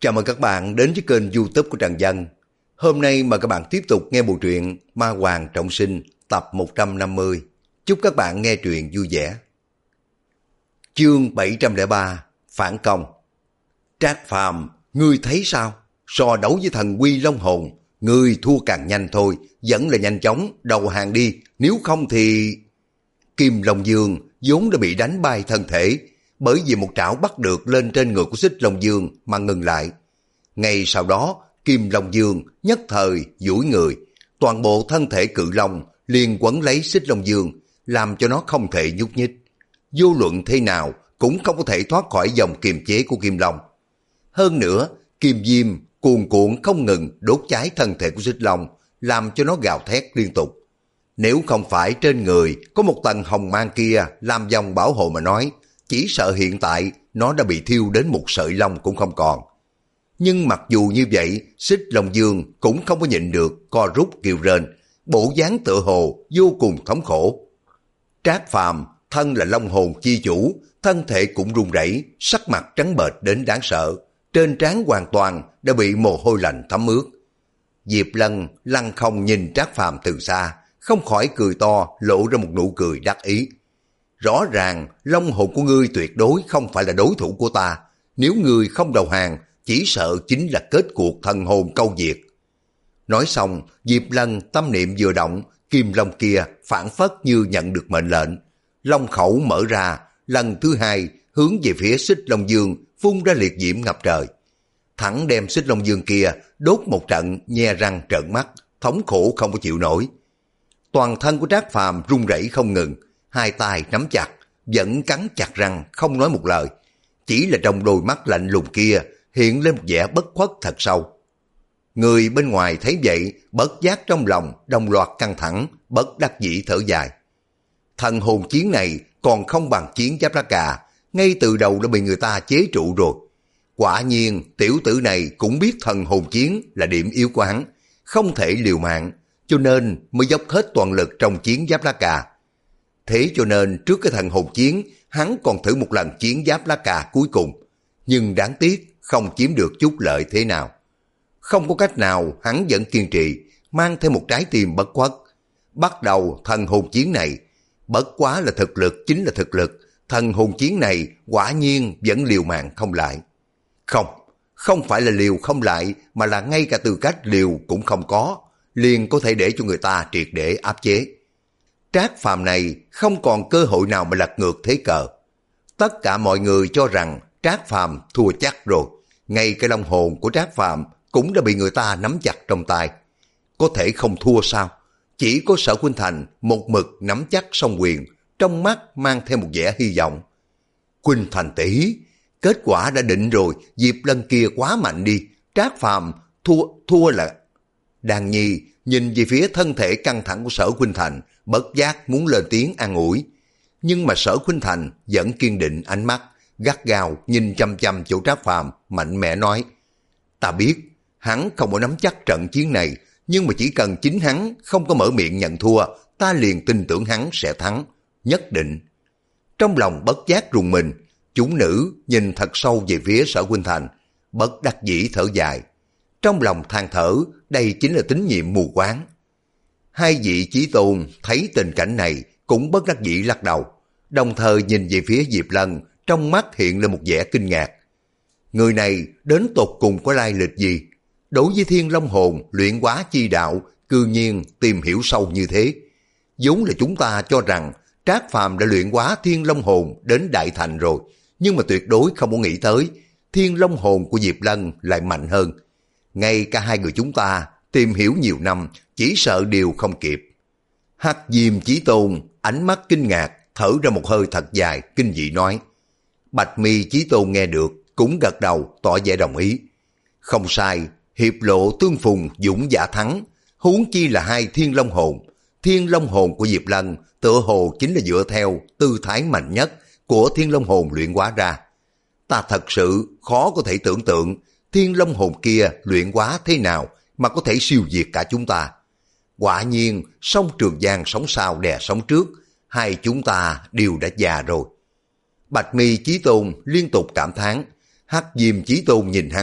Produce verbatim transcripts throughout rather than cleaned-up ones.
Chào mừng các bạn đến với kênh YouTube của Trần Dân. Hôm nay mời các bạn tiếp tục nghe bộ truyện Ma Hoàng Trọng Sinh tập một trăm năm mươi. Chúc các bạn nghe truyện vui vẻ. Chương bảy trăm lẻ ba Phản công. Trác Phàm, ngươi thấy sao? So đấu với thần Quy Long Hồn, ngươi thua càng nhanh thôi, vẫn là nhanh chóng đầu hàng đi, nếu không thì... Kim Long Dương vốn đã bị đánh bay thân thể, bởi vì một trảo bắt được lên trên người của Xích Long Dương mà ngừng lại. Ngay sau đó, Kim Long Dương nhất thời duỗi người, toàn bộ thân thể cự long liền quấn lấy Xích Long Dương, làm cho nó không thể nhúc nhích. Vô luận thế nào cũng không có thể thoát khỏi dòng kiềm chế của Kim Long. Hơn nữa, Kim Diêm cuồn cuộn không ngừng đốt cháy thân thể của Xích Long, làm cho nó gào thét liên tục. Nếu không phải trên người có một tầng hồng mang kia làm vòng bảo hộ mà nói, chỉ sợ hiện tại nó đã bị thiêu đến một sợi lông cũng không còn. Nhưng mặc dù như vậy, Xích Long Dương cũng không có nhịn được, co rút kêu rên, bộ dáng tựa hồ vô cùng thống khổ. Trác Phàm thân là long hồn chi chủ, thân thể cũng run rẩy, sắc mặt trắng bệch đến đáng sợ, trên trán hoàn toàn đã bị mồ hôi lạnh thấm ướt. Diệp Lân lăng không nhìn Trác Phàm từ xa, không khỏi cười to, lộ ra một nụ cười đắc ý. Rõ ràng long hồn của ngươi tuyệt đối không phải là đối thủ của ta, nếu ngươi không đầu hàng, chỉ sợ chính là kết cuộc thần hồn câu diệt. Nói xong, Diệp Lân tâm niệm vừa động, kim long kia phản phất như nhận được mệnh lệnh. Long khẩu mở ra, lần thứ hai hướng về phía Xích Long Dương phun ra liệt diễm ngập trời. Thẳng đem Xích Long Dương kia đốt một trận, nhe răng trợn mắt, thống khổ không có chịu nổi. Toàn thân của Trác Phàm run rẩy không ngừng, hai tay nắm chặt, vẫn cắn chặt răng không nói một lời. Chỉ là trong đôi mắt lạnh lùng kia hiện lên một vẻ bất khuất thật sâu. Người bên ngoài thấy vậy, bất giác trong lòng đồng loạt căng thẳng, bất đắc dĩ thở dài. Thần hồn chiến này còn không bằng chiến giáp lá cà, ngay từ đầu đã bị người ta chế trụ rồi. Quả nhiên tiểu tử này cũng biết thần hồn chiến là điểm yếu của hắn, không thể liều mạng, cho nên mới dốc hết toàn lực trong chiến giáp lá cà. Thế cho nên trước cái thần hồn chiến, hắn còn thử một lần chiến giáp lá cà cuối cùng, nhưng đáng tiếc không chiếm được chút lợi thế nào. Không có cách nào, hắn vẫn kiên trì, mang thêm một trái tim bất khuất. Bắt đầu thần hồn chiến này, bất quá là thực lực chính là thực lực, thần hồn chiến này quả nhiên vẫn liều mạng không lại. Không, không phải là liều không lại, mà là ngay cả tư cách liều cũng không có, liền có thể để cho người ta triệt để áp chế. Trác Phàm này không còn cơ hội nào mà lật ngược thế cờ. Tất cả mọi người cho rằng Trác Phàm thua chắc rồi, ngay cái long hồn của Trác Phàm cũng đã bị người ta nắm chặt trong tay. Có thể không thua sao? Chỉ có Sở Khuynh Thành một mực nắm chắc song quyền, trong mắt mang theo một vẻ hy vọng. Khuynh Thành tỷ, kết quả đã định rồi, Diệp Lân kia quá mạnh đi, Trác Phàm thua thua là... Đàn Nhi nhìn về phía thân thể căng thẳng của Sở Khuynh Thành, bất giác muốn lên tiếng an ủi. Nhưng mà Sở Khuynh Thành vẫn kiên định ánh mắt, gắt gao nhìn chăm chăm chỗ Trác Phàm, mạnh mẽ nói: Ta biết, hắn không có nắm chắc trận chiến này, nhưng mà chỉ cần chính hắn không có mở miệng nhận thua, ta liền tin tưởng hắn sẽ thắng, nhất định. Trong lòng bất giác rùng mình, chúng nữ nhìn thật sâu về phía Sở Khuynh Thành, bất đắc dĩ thở dài. Trong lòng than thở, đây chính là tín nhiệm mù quáng. Hai vị chí tôn thấy tình cảnh này cũng bất đắc dĩ lắc đầu, đồng thời nhìn về phía Diệp Lân, trong mắt hiện lên một vẻ kinh ngạc. Người này đến tột cùng có lai lịch gì? Đối với Thiên Long Hồn luyện hóa chi đạo, cư nhiên tìm hiểu sâu như thế. Vốn là chúng ta cho rằng Trác Phàm đã luyện hóa Thiên Long Hồn đến đại thành rồi, nhưng mà tuyệt đối không có nghĩ tới Thiên Long Hồn của Diệp Lân lại mạnh hơn. Ngay cả hai người chúng ta tìm hiểu nhiều năm, chỉ sợ đều không kịp. Hắc Diêm Chí Tôn ánh mắt kinh ngạc, thở ra một hơi thật dài, kinh dị nói. Bạch Mi Chí Tôn nghe được cũng gật đầu tỏ vẻ đồng ý. Không sai, hiệp lộ tương phùng dũng giả thắng, huống chi là hai Thiên Long Hồn. Thiên Long Hồn của Diệp Lân tựa hồ chính là dựa theo tư thái mạnh nhất của Thiên Long Hồn luyện hóa ra. Ta thật sự khó có thể tưởng tượng Thiên Long Hồn kia luyện hóa thế nào mà có thể siêu diệt cả chúng ta. Quả nhiên, sông Trường Giang sóng sau đè sóng trước, hai chúng ta đều đã già rồi. Bạch Mi Chí Tôn liên tục cảm thán, Hắc Diêm Chí Tôn nhìn hắn,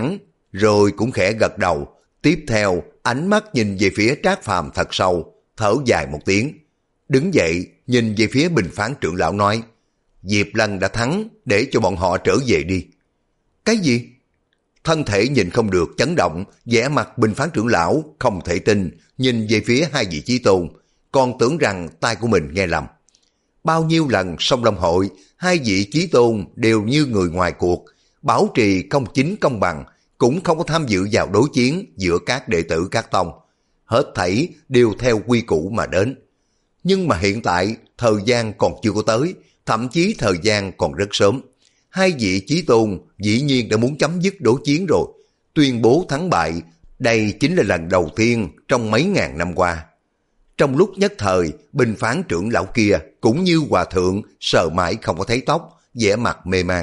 rồi cũng khẽ gật đầu. Tiếp theo, ánh mắt nhìn về phía Trác Phàm thật sâu, thở dài một tiếng. Đứng dậy, nhìn về phía Bình Phán trưởng lão nói, Diệp Lân đã thắng, để cho bọn họ trở về đi. Cái gì? Thân thể nhìn không được chấn động, vẻ mặt Bình Phán trưởng lão không thể tin, nhìn về phía hai vị chí tôn, còn tưởng rằng tai của mình nghe lầm. Bao nhiêu lần Song Long hội, hai vị chí tôn đều như người ngoài cuộc, bảo trì công chính công bằng, cũng không có tham dự vào đối chiến giữa các đệ tử các tông. Hết thảy đều theo quy củ mà đến. Nhưng mà hiện tại, thời gian còn chưa có tới, thậm chí thời gian còn rất sớm. Hai vị chí tôn dĩ nhiên đã muốn chấm dứt đối chiến rồi, tuyên bố thắng bại. Đây chính là lần đầu tiên trong mấy ngàn năm qua. Trong lúc nhất thời, Bình Phán trưởng lão kia cũng như hòa thượng sợ mãi không có thấy tóc, vẻ mặt mê man.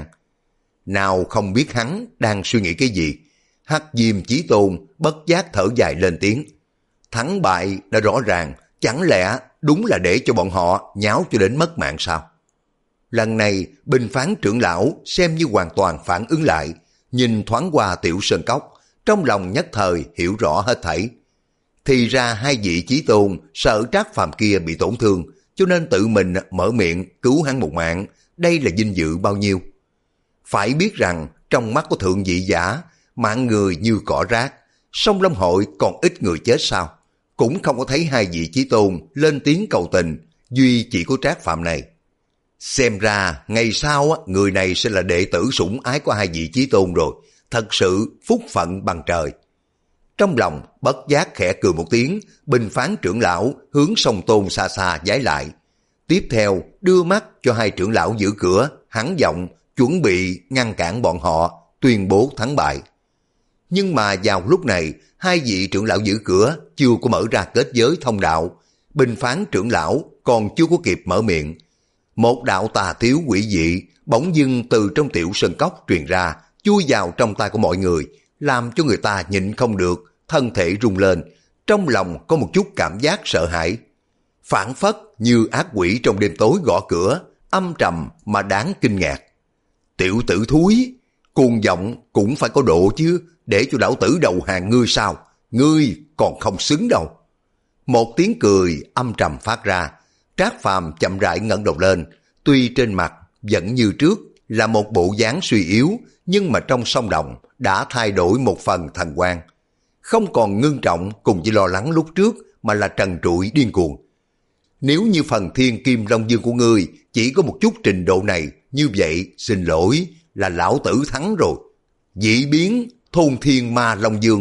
Nào không biết hắn đang suy nghĩ cái gì. Hắc Diêm Chí Tôn bất giác thở dài lên tiếng. Thắng bại đã rõ ràng, chẳng lẽ đúng là để cho bọn họ nháo cho đến mất mạng sao? Lần này, Bình Phán trưởng lão xem như hoàn toàn phản ứng lại, nhìn thoáng qua Tiểu Sơn Cốc, trong lòng nhất thời hiểu rõ hết thảy. Thì ra hai vị chí tôn sợ Trác Phàm kia bị tổn thương, cho nên tự mình mở miệng cứu hắn một mạng, đây là vinh dự bao nhiêu. Phải biết rằng, trong mắt của thượng vị giả, mạng người như cỏ rác, Song Long hội còn ít người chết sao? Cũng không có thấy hai vị chí tôn lên tiếng cầu tình, duy chỉ có Trác Phàm này. Xem ra, ngày sau người này sẽ là đệ tử sủng ái của hai vị chí tôn rồi, thật sự phúc phận bằng trời. Trong lòng bất giác khẽ cười một tiếng, Bình Phán trưởng lão hướng Song Tôn xa xa vái lại. Tiếp theo đưa mắt cho hai trưởng lão giữ cửa, hắn giọng chuẩn bị ngăn cản bọn họ, tuyên bố thắng bại. Nhưng mà vào lúc này, hai vị trưởng lão giữ cửa chưa có mở ra kết giới thông đạo. Bình Phán trưởng lão còn chưa có kịp mở miệng. Một đạo tà thiếu quỷ dị bỗng dưng từ trong Tiểu Sơn Cốc truyền ra, chui vào trong tay của mọi người, làm cho người ta nhịn không được, thân thể rung lên, trong lòng có một chút cảm giác sợ hãi. Phản phất như ác quỷ trong đêm tối gõ cửa, âm trầm mà đáng kinh ngạc. Tiểu tử thúi, cuồng vọng cũng phải có độ chứ, để cho lão tử đầu hàng ngươi sao? Ngươi còn không xứng đâu. Một tiếng cười âm trầm phát ra, Trác Phàm chậm rãi ngẩng đầu lên, tuy trên mặt vẫn như trước là một bộ dáng suy yếu, nhưng mà trong song đồng đã thay đổi một phần thần quang. Không còn ngưng trọng cùng với lo lắng lúc trước, mà là trần trụi điên cuồng. Nếu như phần thiên kim long dương của ngươi chỉ có một chút trình độ này, như vậy xin lỗi là lão tử thắng rồi. Dị biến thôn thiên ma long dương.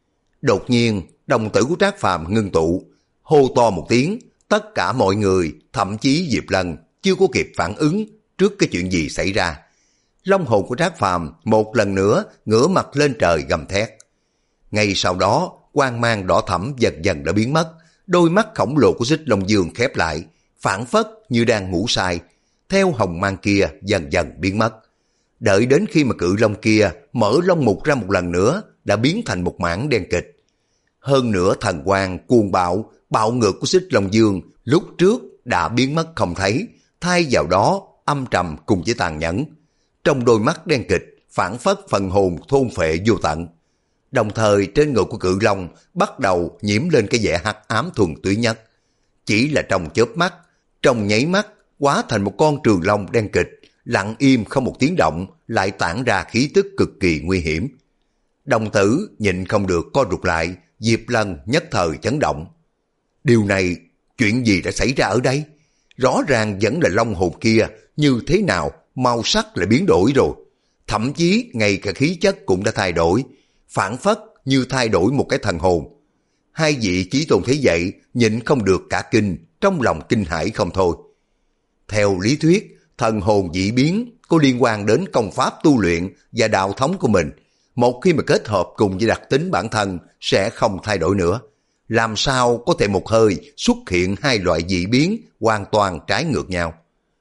Đột nhiên đồng tử của Trác Phàm ngưng tụ, hô to một tiếng, tất cả mọi người, thậm chí Diệp Lân chưa có kịp phản ứng trước cái chuyện gì xảy ra. Long hồn của Trác Phàm một lần nữa ngửa mặt lên trời gầm thét. Ngay sau đó, quang mang đỏ thẫm dần dần đã biến mất, đôi mắt khổng lồ của Xích Long Dương khép lại, phảng phất như đang ngủ say, theo hồng mang kia dần dần biến mất. Đợi đến khi mà cự long kia mở lông mục ra một lần nữa, đã biến thành một mảng đen kịch. Hơn nữa thần quang cuồng bạo, bạo ngược của Xích Long Dương lúc trước đã biến mất không thấy, thay vào đó âm trầm cùng với tàn nhẫn. Trong đôi mắt đen kịch phảng phất phần hồn thôn phệ vô tận. Đồng thời trên người của cự long bắt đầu nhiễm lên cái vẻ hắc ám thuần túy nhất. Chỉ là trong chớp mắt, trong nháy mắt hóa thành một con trường long đen kịch, lặng im không một tiếng động, lại tản ra khí tức cực kỳ nguy hiểm. Đồng tử nhịn không được co rụt lại, Diệp Lân nhất thời chấn động. Điều này, chuyện gì đã xảy ra ở đây? Rõ ràng vẫn là long hồn kia, như thế nào màu sắc lại biến đổi rồi. Thậm chí ngay cả khí chất cũng đã thay đổi, phản phất như thay đổi một cái thần hồn. Hai vị chí tôn thấy vậy, nhịn không được cả kinh, trong lòng kinh hãi không thôi. Theo lý thuyết, thần hồn dị biến có liên quan đến công pháp tu luyện và đạo thống của mình. Một khi mà kết hợp cùng với đặc tính bản thân sẽ không thay đổi nữa. Làm sao có thể một hơi xuất hiện hai loại dị biến hoàn toàn trái ngược nhau?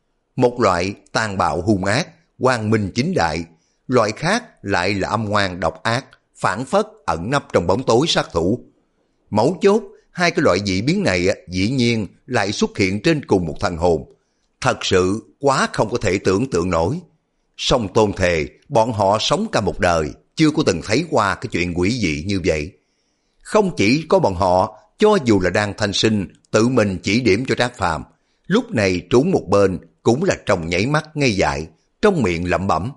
Một loại tàn bạo hung ác, quang minh chính đại, loại khác lại là âm ngoan độc ác, phản phất ẩn nấp trong bóng tối sát thủ. Mấu chốt, hai cái loại dị biến này dĩ nhiên lại xuất hiện trên cùng một thần hồn. Thật sự quá không có thể tưởng tượng nổi. Song Tôn thề, bọn họ sống cả một đời, chưa có từng thấy qua cái chuyện quỷ dị như vậy. Không chỉ có bọn họ, cho dù là đang thanh sinh tự mình chỉ điểm cho Trác Phàm, lúc này trốn một bên cũng là trong nhảy mắt ngây dại, trong miệng lẩm bẩm.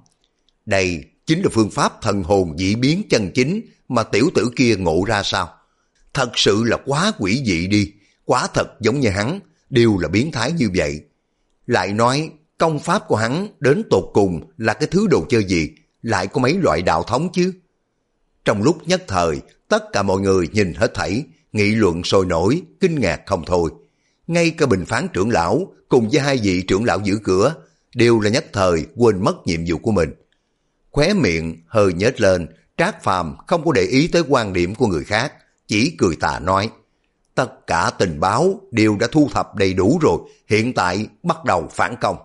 Đây chính là phương pháp thần hồn dị biến chân chính mà tiểu tử kia ngộ ra sao? Thật sự là quá quỷ dị đi, quá thật giống như hắn, đều là biến thái như vậy. Lại nói, công pháp của hắn đến tột cùng là cái thứ đồ chơi gì, lại có mấy loại đạo thống chứ? Trong lúc nhất thời, tất cả mọi người nhìn hết thảy, nghị luận sôi nổi, kinh ngạc không thôi. Ngay cả Bình Phán trưởng lão cùng với hai vị trưởng lão giữ cửa đều là nhất thời quên mất nhiệm vụ của mình. Khóe miệng hơi nhếch lên, Trác Phàm không có để ý tới quan điểm của người khác, chỉ cười tà nói, tất cả tình báo đều đã thu thập đầy đủ rồi, hiện tại bắt đầu phản công.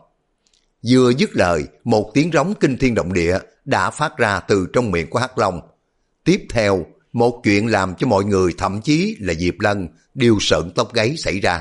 Vừa dứt lời, một tiếng rống kinh thiên động địa đã phát ra từ trong miệng của Hắc Long. Tiếp theo, một chuyện làm cho mọi người thậm chí là Diệp Lân đều sợn tóc gáy xảy ra.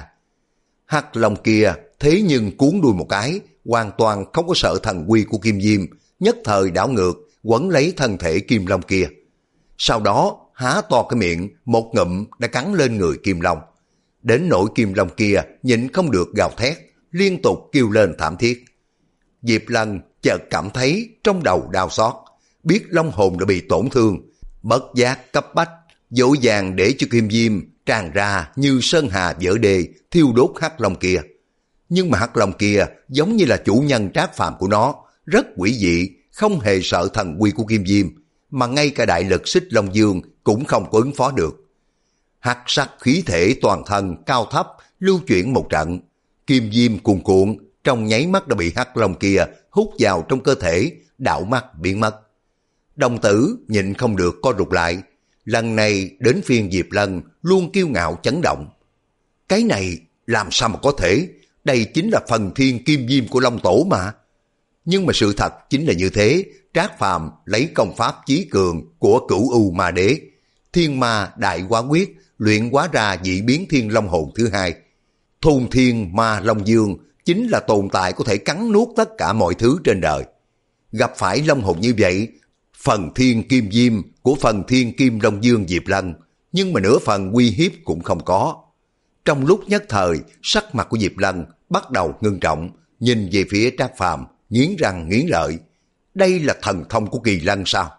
Hắc Long kia thế nhưng cuốn đuôi một cái, hoàn toàn không có sợ thần uy của Kim Diêm, nhất thời đảo ngược, quấn lấy thân thể Kim Long kia. Sau đó, há to cái miệng, một ngụm đã cắn lên người Kim Long. Đến nỗi Kim Long kia nhịn không được gào thét, liên tục kêu lên thảm thiết. Diệp Lân chợt cảm thấy trong đầu đau xót, biết long hồn đã bị tổn thương, bất giác cấp bách, dỗ dàng để cho Kim Diêm tràn ra như sơn hà vỡ đê, thiêu đốt Hắc Long kia. Nhưng mà Hắc Long kia giống như là chủ nhân Trác Phàm của nó, rất quỷ dị, không hề sợ thần uy của Kim Diêm, mà ngay cả đại lực Xích Long Dương cũng không có ứng phó được. Hắc sắc khí thể toàn thân cao thấp lưu chuyển một trận, Kim Diêm cuồn cuộn, trong nháy mắt đã bị Hắc Long kia hút vào trong cơ thể, đảo mắt biến mất. Đồng tử nhịn không được co rụt lại, lần này đến phiên Diệp Lân luôn kiêu ngạo chấn động. Cái này làm sao mà có thể, đây chính là phần thiên kim diêm của Long Tổ mà. Nhưng mà sự thật chính là như thế, Trác Phàm lấy công pháp chí cường của Cửu U Ma Đế, Thiên Ma Đại Hóa Quyết luyện hóa ra dị biến Thiên Long hồn thứ hai. Thôn Thiên Ma Long Dương chính là tồn tại có thể cắn nuốt tất cả mọi thứ trên đời. Gặp phải Long hồn như vậy, phần thiên kim diêm của phần thiên kim Long Dương Diệp Lân, nhưng mà nửa phần uy hiếp cũng không có. Trong lúc nhất thời, sắc mặt của Diệp Lân bắt đầu ngưng trọng, nhìn về phía Trác Phàm, nghiến răng nghiến lợi. Đây là thần thông của Kỳ Lân sao?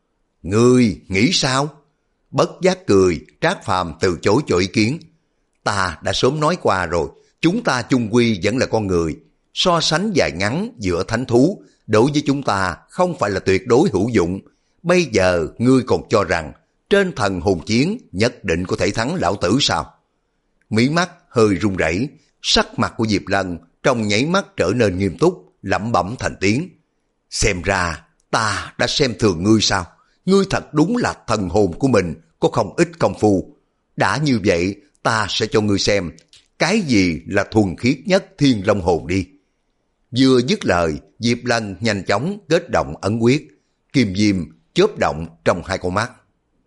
Ngươi nghĩ sao? Bất giác cười, Trác Phàm từ chối cho ý kiến. Ta đã sớm nói qua rồi, chúng ta chung quy vẫn là con người. So sánh dài ngắn giữa thánh thú, đối với chúng ta không phải là tuyệt đối hữu dụng. Bây giờ ngươi còn cho rằng trên thần hồn chiến nhất định có thể thắng lão tử sao? Mí mắt hơi run rẩy, sắc mặt của Diệp Lân trong nháy mắt trở nên nghiêm túc, lẩm bẩm thành tiếng. Xem ra ta đã xem thường ngươi sao? Ngươi thật đúng là thần hồn của mình có không ít công phu. Đã như vậy, ta sẽ cho ngươi xem cái gì là thuần khiết nhất Thiên Long hồn đi. Vừa dứt lời, Diệp Lân nhanh chóng kết động ấn quyết, kim diêm chớp động trong hai con mắt.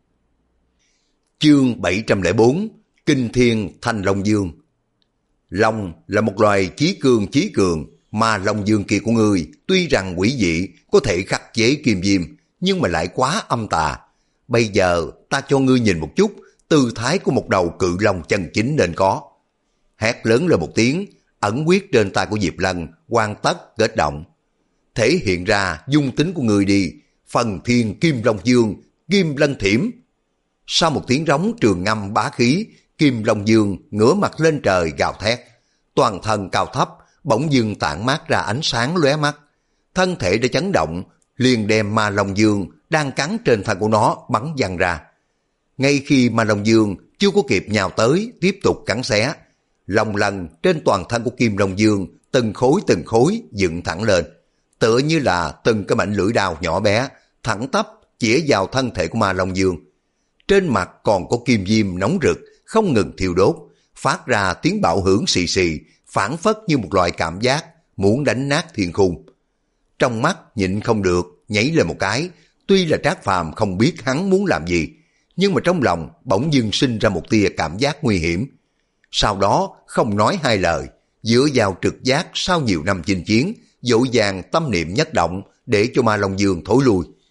Chương bảy trăm lẻ bốn, Kinh Thiên Thanh Long Dương. Long là một loài chí cường chí cường, mà Long Dương kia của ngươi tuy rằng quỷ dị có thể khắc chế kim diêm, nhưng mà lại quá âm tà. Bây giờ ta cho ngươi nhìn một chút tư thái của một đầu cự long chân chính nên có. Hét lớn lên một tiếng, ẩn quyết trên tay của Diệp Lân hoàn tất kết động. Thể hiện ra dung tính của người đi, phần thiên kim long dương, kim lân thiểm. Sau một tiếng rống trường ngâm bá khí, kim long dương ngửa mặt lên trời gào thét. Toàn thân cao thấp, bỗng dưng tản mát ra ánh sáng lóe mắt. Thân thể đã chấn động, liền đem ma long dương đang cắn trên thân của nó bắn văng ra. Ngay khi ma long dương chưa có kịp nhào tới, tiếp tục cắn xé, lòng lần trên toàn thân của kim long dương từng khối từng khối dựng thẳng lên, tựa như là từng cái mảnh lưỡi đao nhỏ bé, thẳng tắp chĩa vào thân thể của ma long dương. Trên mặt còn có kim diêm nóng rực, không ngừng thiêu đốt, phát ra tiếng bạo hưởng xì xì, phảng phất như một loại cảm giác muốn đánh nát thiên khung. Trong mắt nhịn không được, nhảy lên một cái, tuy là Trác Phàm không biết hắn muốn làm gì, nhưng mà trong lòng bỗng dưng sinh ra một tia cảm giác nguy hiểm. Sau đó không nói hai lời, dựa vào trực giác sau nhiều năm chinh chiến, dỗ dàng tâm niệm nhất động để cho ma long dương thối lui.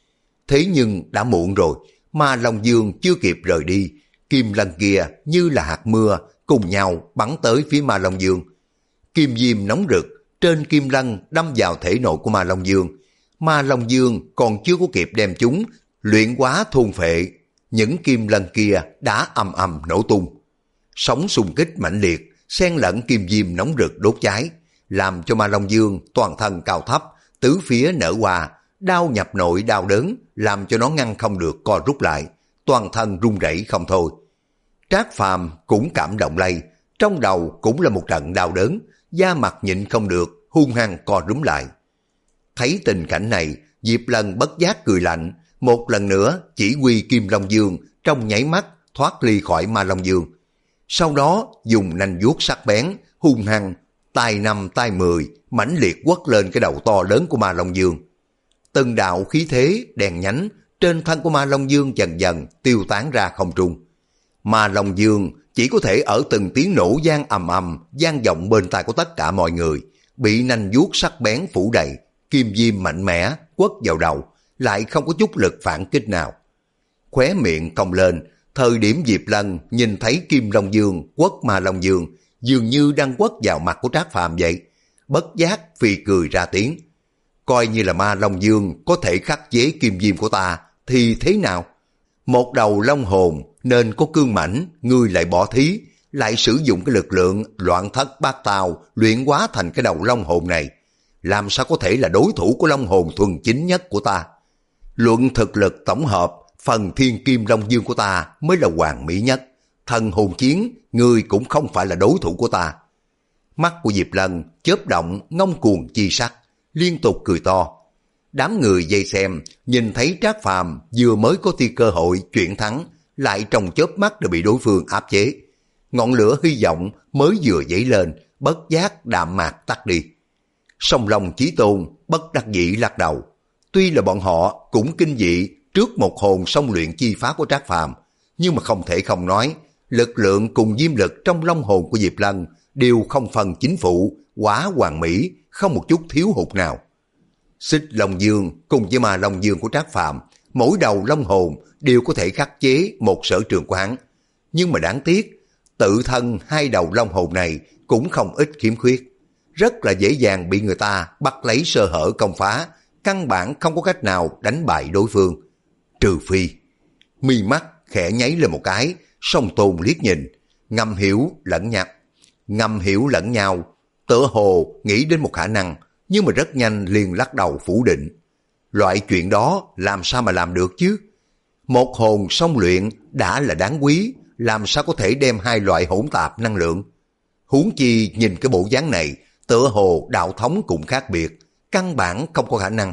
Thế nhưng đã muộn rồi, Ma Long Dương chưa kịp rời đi, kim lân kia như là hạt mưa cùng nhau bắn tới phía Ma Long Dương. Kim diêm nóng rực, trên kim lân đâm vào thể nội của Ma Long Dương. Ma Long Dương còn chưa có kịp đem chúng luyện hóa thôn phệ, những kim lân kia đã ầm ầm nổ tung. Sóng xung kích mãnh liệt, xen lẫn kim diêm nóng rực đốt cháy, làm cho Ma Long Dương toàn thân cao thấp, tứ phía nở hoa, đau nhập nội đau đớn, làm cho nó ngăn không được co rút lại, toàn thân run rẩy không thôi. Trác Phàm cũng cảm động lây, trong đầu cũng là một trận đau đớn, da mặt nhịn không được, hung hăng co rúm lại. Thấy tình cảnh này, Diệp Lân bất giác cười lạnh, một lần nữa chỉ huy Kim Long Dương trong nháy mắt thoát ly khỏi Ma Long Dương. Sau đó dùng nanh vuốt sắc bén, hung hăng, tay năm tay mười, mãnh liệt quất lên cái đầu to lớn của Ma Long Dương. Từng đạo khí thế đèn nhánh trên thân của Ma Long Dương dần dần tiêu tán ra không trung. Ma Long Dương chỉ có thể ở từng tiếng nổ vang ầm ầm vang vọng bên tai của tất cả mọi người, bị nanh vuốt sắc bén phủ đầy, kim diêm mạnh mẽ quất vào đầu, lại không có chút lực phản kích nào. Khóe miệng cong lên, thời điểm Diệp Lân nhìn thấy Kim Long Dương quất Ma Long Dương, dường như đang quất vào mặt của Trác Phàm vậy, bất giác phì cười ra tiếng. Coi như là Ma Long Dương có thể khắc chế kim diêm của ta thì thế nào? Một đầu long hồn nên có cương mãnh, ngươi lại bỏ thí, lại sử dụng cái lực lượng loạn thất bát tao luyện hóa thành cái đầu long hồn này, làm sao có thể là đối thủ của long hồn thuần chính nhất của ta? Luận thực lực tổng hợp, phần thiên kim long dương của ta mới là hoàn mỹ nhất, thần hồn chiến ngươi cũng không phải là đối thủ của ta. Mắt của Diệp Lân chớp động ngông cuồng chi sắc, liên tục cười to. Đám người vây xem nhìn thấy Trác Phàm vừa mới có tia cơ hội chuyển thắng, lại trong chớp mắt đã bị đối phương áp chế. Ngọn lửa hy vọng mới vừa dấy lên, bất giác đạm mạc tắt đi. Song Long Chí Tôn bất đắc dĩ lắc đầu. Tuy là bọn họ cũng kinh dị trước một hồn song luyện chi phá của Trác Phàm, nhưng mà không thể không nói, lực lượng cùng diêm lực trong long hồn của Diệp Lân đều không phần chính phụ, quá hoàn mỹ, không một chút thiếu hụt nào. Xích Long Dương cùng với Ma Long Dương của Trác Phàm, mỗi đầu long hồn đều có thể khắc chế một sở trường của hắn. Nhưng mà đáng tiếc, tự thân hai đầu long hồn này cũng không ít khiếm khuyết, rất là dễ dàng bị người ta bắt lấy sơ hở công phá, căn bản không có cách nào đánh bại đối phương. Trừ phi, mi mắt khẽ nháy lên một cái, song tôn liếc nhìn, ngầm hiểu lẫn nhau, ngầm hiểu lẫn nhau, tựa hồ nghĩ đến một khả năng, nhưng mà rất nhanh liền lắc đầu phủ định. Loại chuyện đó làm sao mà làm được chứ? Một hồn song luyện đã là đáng quý, làm sao có thể đem hai loại hỗn tạp năng lượng? Huống chi nhìn cái bộ dáng này, tựa hồ đạo thống cũng khác biệt, căn bản không có khả năng.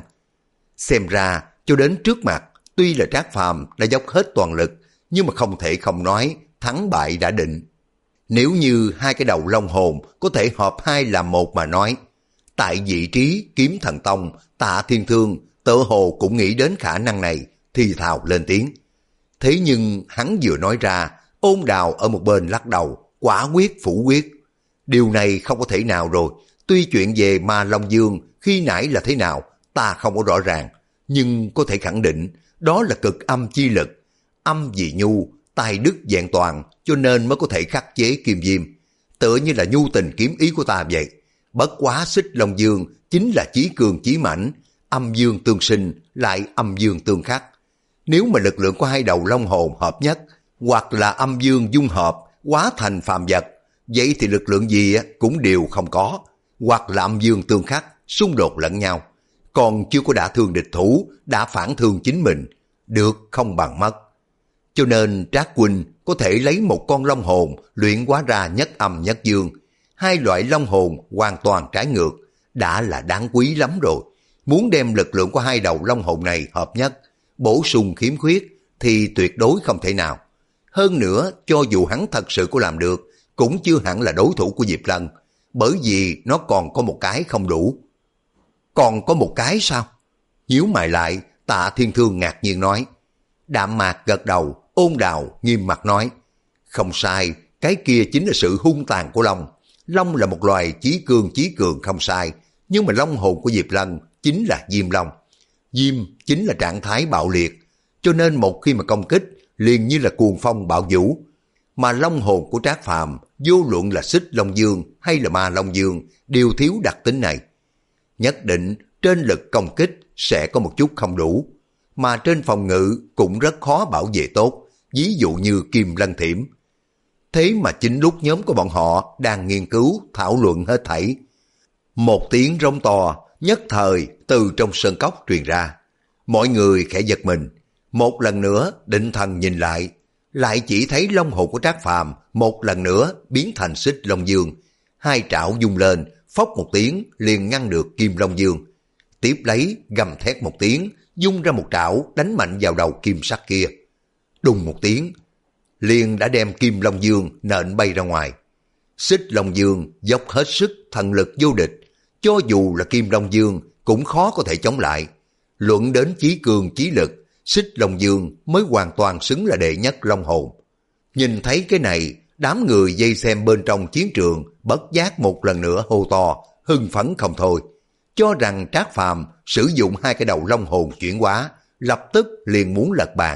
Xem ra cho đến trước mặt, tuy là Trác Phàm đã dốc hết toàn lực, nhưng mà không thể không nói thắng bại đã định. Nếu như hai cái đầu long hồn có thể hợp hai làm một mà nói, tại vị trí Kiếm Thần Tông, Tạ Thiên Thương tựa hồ cũng nghĩ đến khả năng này, thì thào lên tiếng. Thế nhưng hắn vừa nói ra, Ôn Đào ở một bên lắc đầu, quả quyết phủ quyết. Điều này không có thể nào rồi, tuy chuyện về Ma Long Dương khi nãy là thế nào, ta không có rõ ràng, nhưng có thể khẳng định, đó là cực âm chi lực. Âm vì nhu, tài đức vẹn toàn, cho nên mới có thể khắc chế kim diêm. Tựa như là nhu tình kiếm ý của ta vậy. Bất quá Xích Long Dương chính là chí cường chí mãnh, âm dương tương sinh, lại âm dương tương khắc. Nếu mà lực lượng của hai đầu long hồn hợp nhất, hoặc là âm dương dung hợp, hóa thành phàm vật, vậy thì lực lượng gì cũng đều không có, hoặc là âm dương tương khắc, xung đột lẫn nhau. Còn chưa có đả thương địch thủ, đã phản thương chính mình, được không bằng mất. Cho nên Trác huynh có thể lấy một con long hồn luyện hóa ra nhất âm nhất dương, hai loại long hồn hoàn toàn trái ngược, đã là đáng quý lắm rồi. Muốn đem lực lượng của hai đầu long hồn này hợp nhất, bổ sung khiếm khuyết thì tuyệt đối không thể nào. Hơn nữa, cho dù hắn thật sự có làm được, cũng chưa hẳn là đối thủ của Diệp Lân, bởi vì nó còn có một cái không đủ. Còn có một cái sao? Nhíu mày lại, Tạ Thiên Thương ngạc nhiên nói. Đạm Mạc gật đầu, Ôn Đào nghiêm mặt nói. Không sai, cái kia chính là sự hung tàn của Long. Long là một loài chí cường chí cường không sai, nhưng mà long hồn của Diệp Lân chính là Diêm Long. Diêm chính là trạng thái bạo liệt, cho nên một khi mà công kích liền như là cuồng phong bạo vũ. Mà long hồn của Trác Phàm vô luận là Xích Long Dương hay là Ma Long Dương đều thiếu đặc tính này. Nhất định trên lực công kích sẽ có một chút không đủ, mà trên phòng ngự cũng rất khó bảo vệ tốt, ví dụ như Kim Lân Thiểm. Thế mà chính lúc nhóm của bọn họ đang nghiên cứu, thảo luận hết thảy, một tiếng rống to nhất thời từ trong sơn cốc truyền ra. Mọi người khẽ giật mình, một lần nữa định thần nhìn lại, lại chỉ thấy long hồn của Trác Phàm một lần nữa biến thành Xích Long Dương, hai trảo vung lên, phốc một tiếng liền ngăn được Kim Long Dương. Tiếp lấy gầm thét một tiếng, vung ra một trảo đánh mạnh vào đầu kim sắc kia. Đùng một tiếng, liền đã đem Kim Long Dương nện bay ra ngoài. Xích Long Dương dốc hết sức thần lực vô địch, cho dù là Kim Long Dương cũng khó có thể chống lại. Luận đến chí cường chí lực, Xích Long Dương mới hoàn toàn xứng là đệ nhất long hồn. Nhìn thấy cái này, đám người vây xem bên trong chiến trường bất giác một lần nữa hô to, hưng phấn không thôi, cho rằng Trác Phàm sử dụng hai cái đầu long hồn chuyển hóa, lập tức liền muốn lật bàn.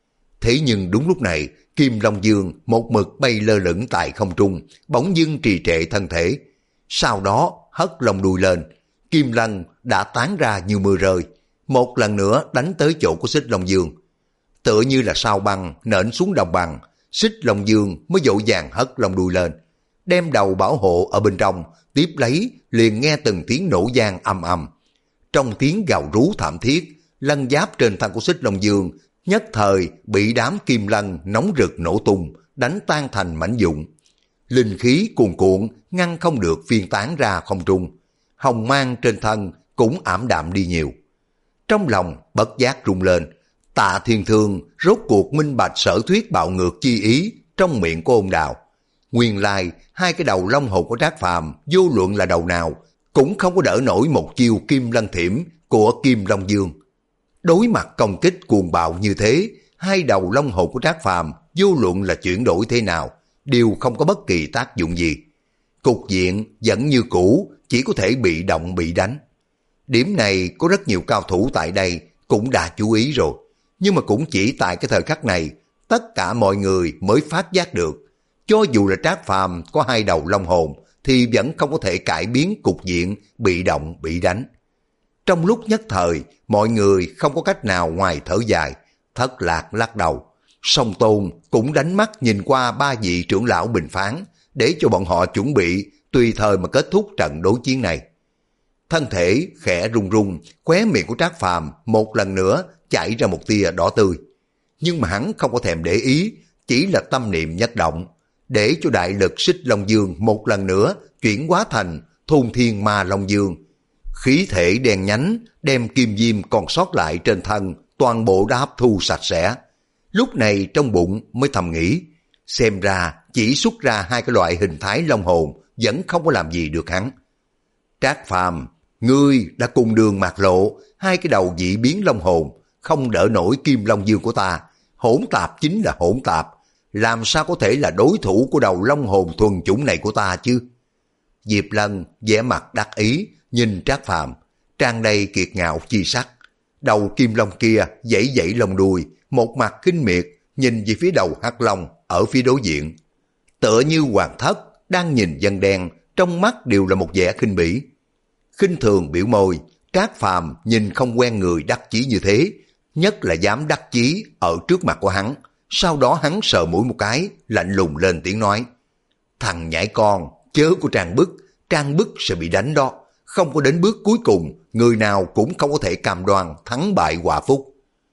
Thế nhưng đúng lúc này, Kim Long Dương một mực bay lơ lửng tại không trung, bỗng dưng trì trệ thân thể. Sau đó hất lông đuôi lên, Kim Lân đã tán ra như mưa rơi, một lần nữa đánh tới chỗ của Xích Long Dương. Tựa như là sao băng nện xuống đồng bằng, Xích Long Dương mới dội vàng hất lông đuôi lên, đem đầu bảo hộ ở bên trong, tiếp lấy liền nghe từng tiếng nổ vang ầm ầm. Trong tiếng gào rú thảm thiết, lân giáp trên thân của Xích Long Dương nhất thời bị đám kim lân nóng rực nổ tung, đánh tan thành mảnh vụn. Linh khí cuồn cuộn ngăn không được phiên tán ra không trung, hồng mang trên thân cũng ảm đạm đi nhiều. Trong lòng bất giác rung lên, Tạ Thiên Thương rốt cuộc minh bạch sở thuyết bạo ngược chi ý trong miệng của ông Đào. Nguyên lai hai cái đầu long hồn của Trác Phàm vô luận là đầu nào cũng không có đỡ nổi một chiêu Kim Lân Thiểm của Kim Long Dương. Đối mặt công kích cuồng bạo như thế, hai đầu long hồn của Trác Phàm vô luận là chuyển đổi thế nào đều không có bất kỳ tác dụng gì. Cục diện vẫn như cũ, chỉ có thể bị động bị đánh. Điểm này có rất nhiều cao thủ tại đây cũng đã chú ý rồi, nhưng mà cũng chỉ tại cái thời khắc này tất cả mọi người mới phát giác được. Cho dù là Trác Phàm có hai đầu long hồn thì vẫn không có thể cải biến cục diện bị động bị đánh. Trong lúc nhất thời, mọi người không có cách nào ngoài thở dài, thất lạc lắc đầu. Song Tôn cũng đánh mắt nhìn qua ba vị trưởng lão bình phán, để cho bọn họ chuẩn bị tùy thời mà kết thúc trận đối chiến này. Thân thể khẽ run run, khóe miệng của Trác Phàm một lần nữa chảy ra một tia đỏ tươi. Nhưng mà hắn không có thèm để ý, chỉ là tâm niệm nhất động, để cho đại lực Xích Long Dương một lần nữa chuyển hóa thành Thôn Thiên Ma Long Dương. Khí thể đen nhánh đem kim diêm còn sót lại trên thân toàn bộ đã hấp thu sạch sẽ. Lúc này trong bụng mới thầm nghĩ, xem ra chỉ xuất ra hai cái loại hình thái long hồn vẫn không có làm gì được hắn. Trác Phàm, ngươi đã cùng đường mạt lộ, hai cái đầu dị biến long hồn, không đỡ nổi Kim Long Dương của ta. Hỗn tạp chính là hỗn tạp, làm sao có thể là đối thủ của đầu long hồn thuần chủng này của ta chứ? Diệp Lân vẻ mặt đắc ý, nhìn Trác Phàm, tràn đầy kiệt ngạo chi sắc. Đầu kim long kia dãy dãy lông đuôi, một mặt khinh miệt nhìn về phía đầu hắc long ở phía đối diện. Tựa như hoàng thất đang nhìn dân đen, trong mắt đều là một vẻ khinh bỉ. Khinh thường biểu môi, Trác Phàm nhìn không quen người đắc chí như thế, nhất là dám đắc chí ở trước mặt của hắn. Sau đó hắn sờ mũi một cái, lạnh lùng lên tiếng nói, thằng nhãi con, chớ của Trang Bức, Trang Bức sẽ bị đánh đó. Không có đến bước cuối cùng, người nào cũng không có thể cam đoan thắng bại hòa phúc.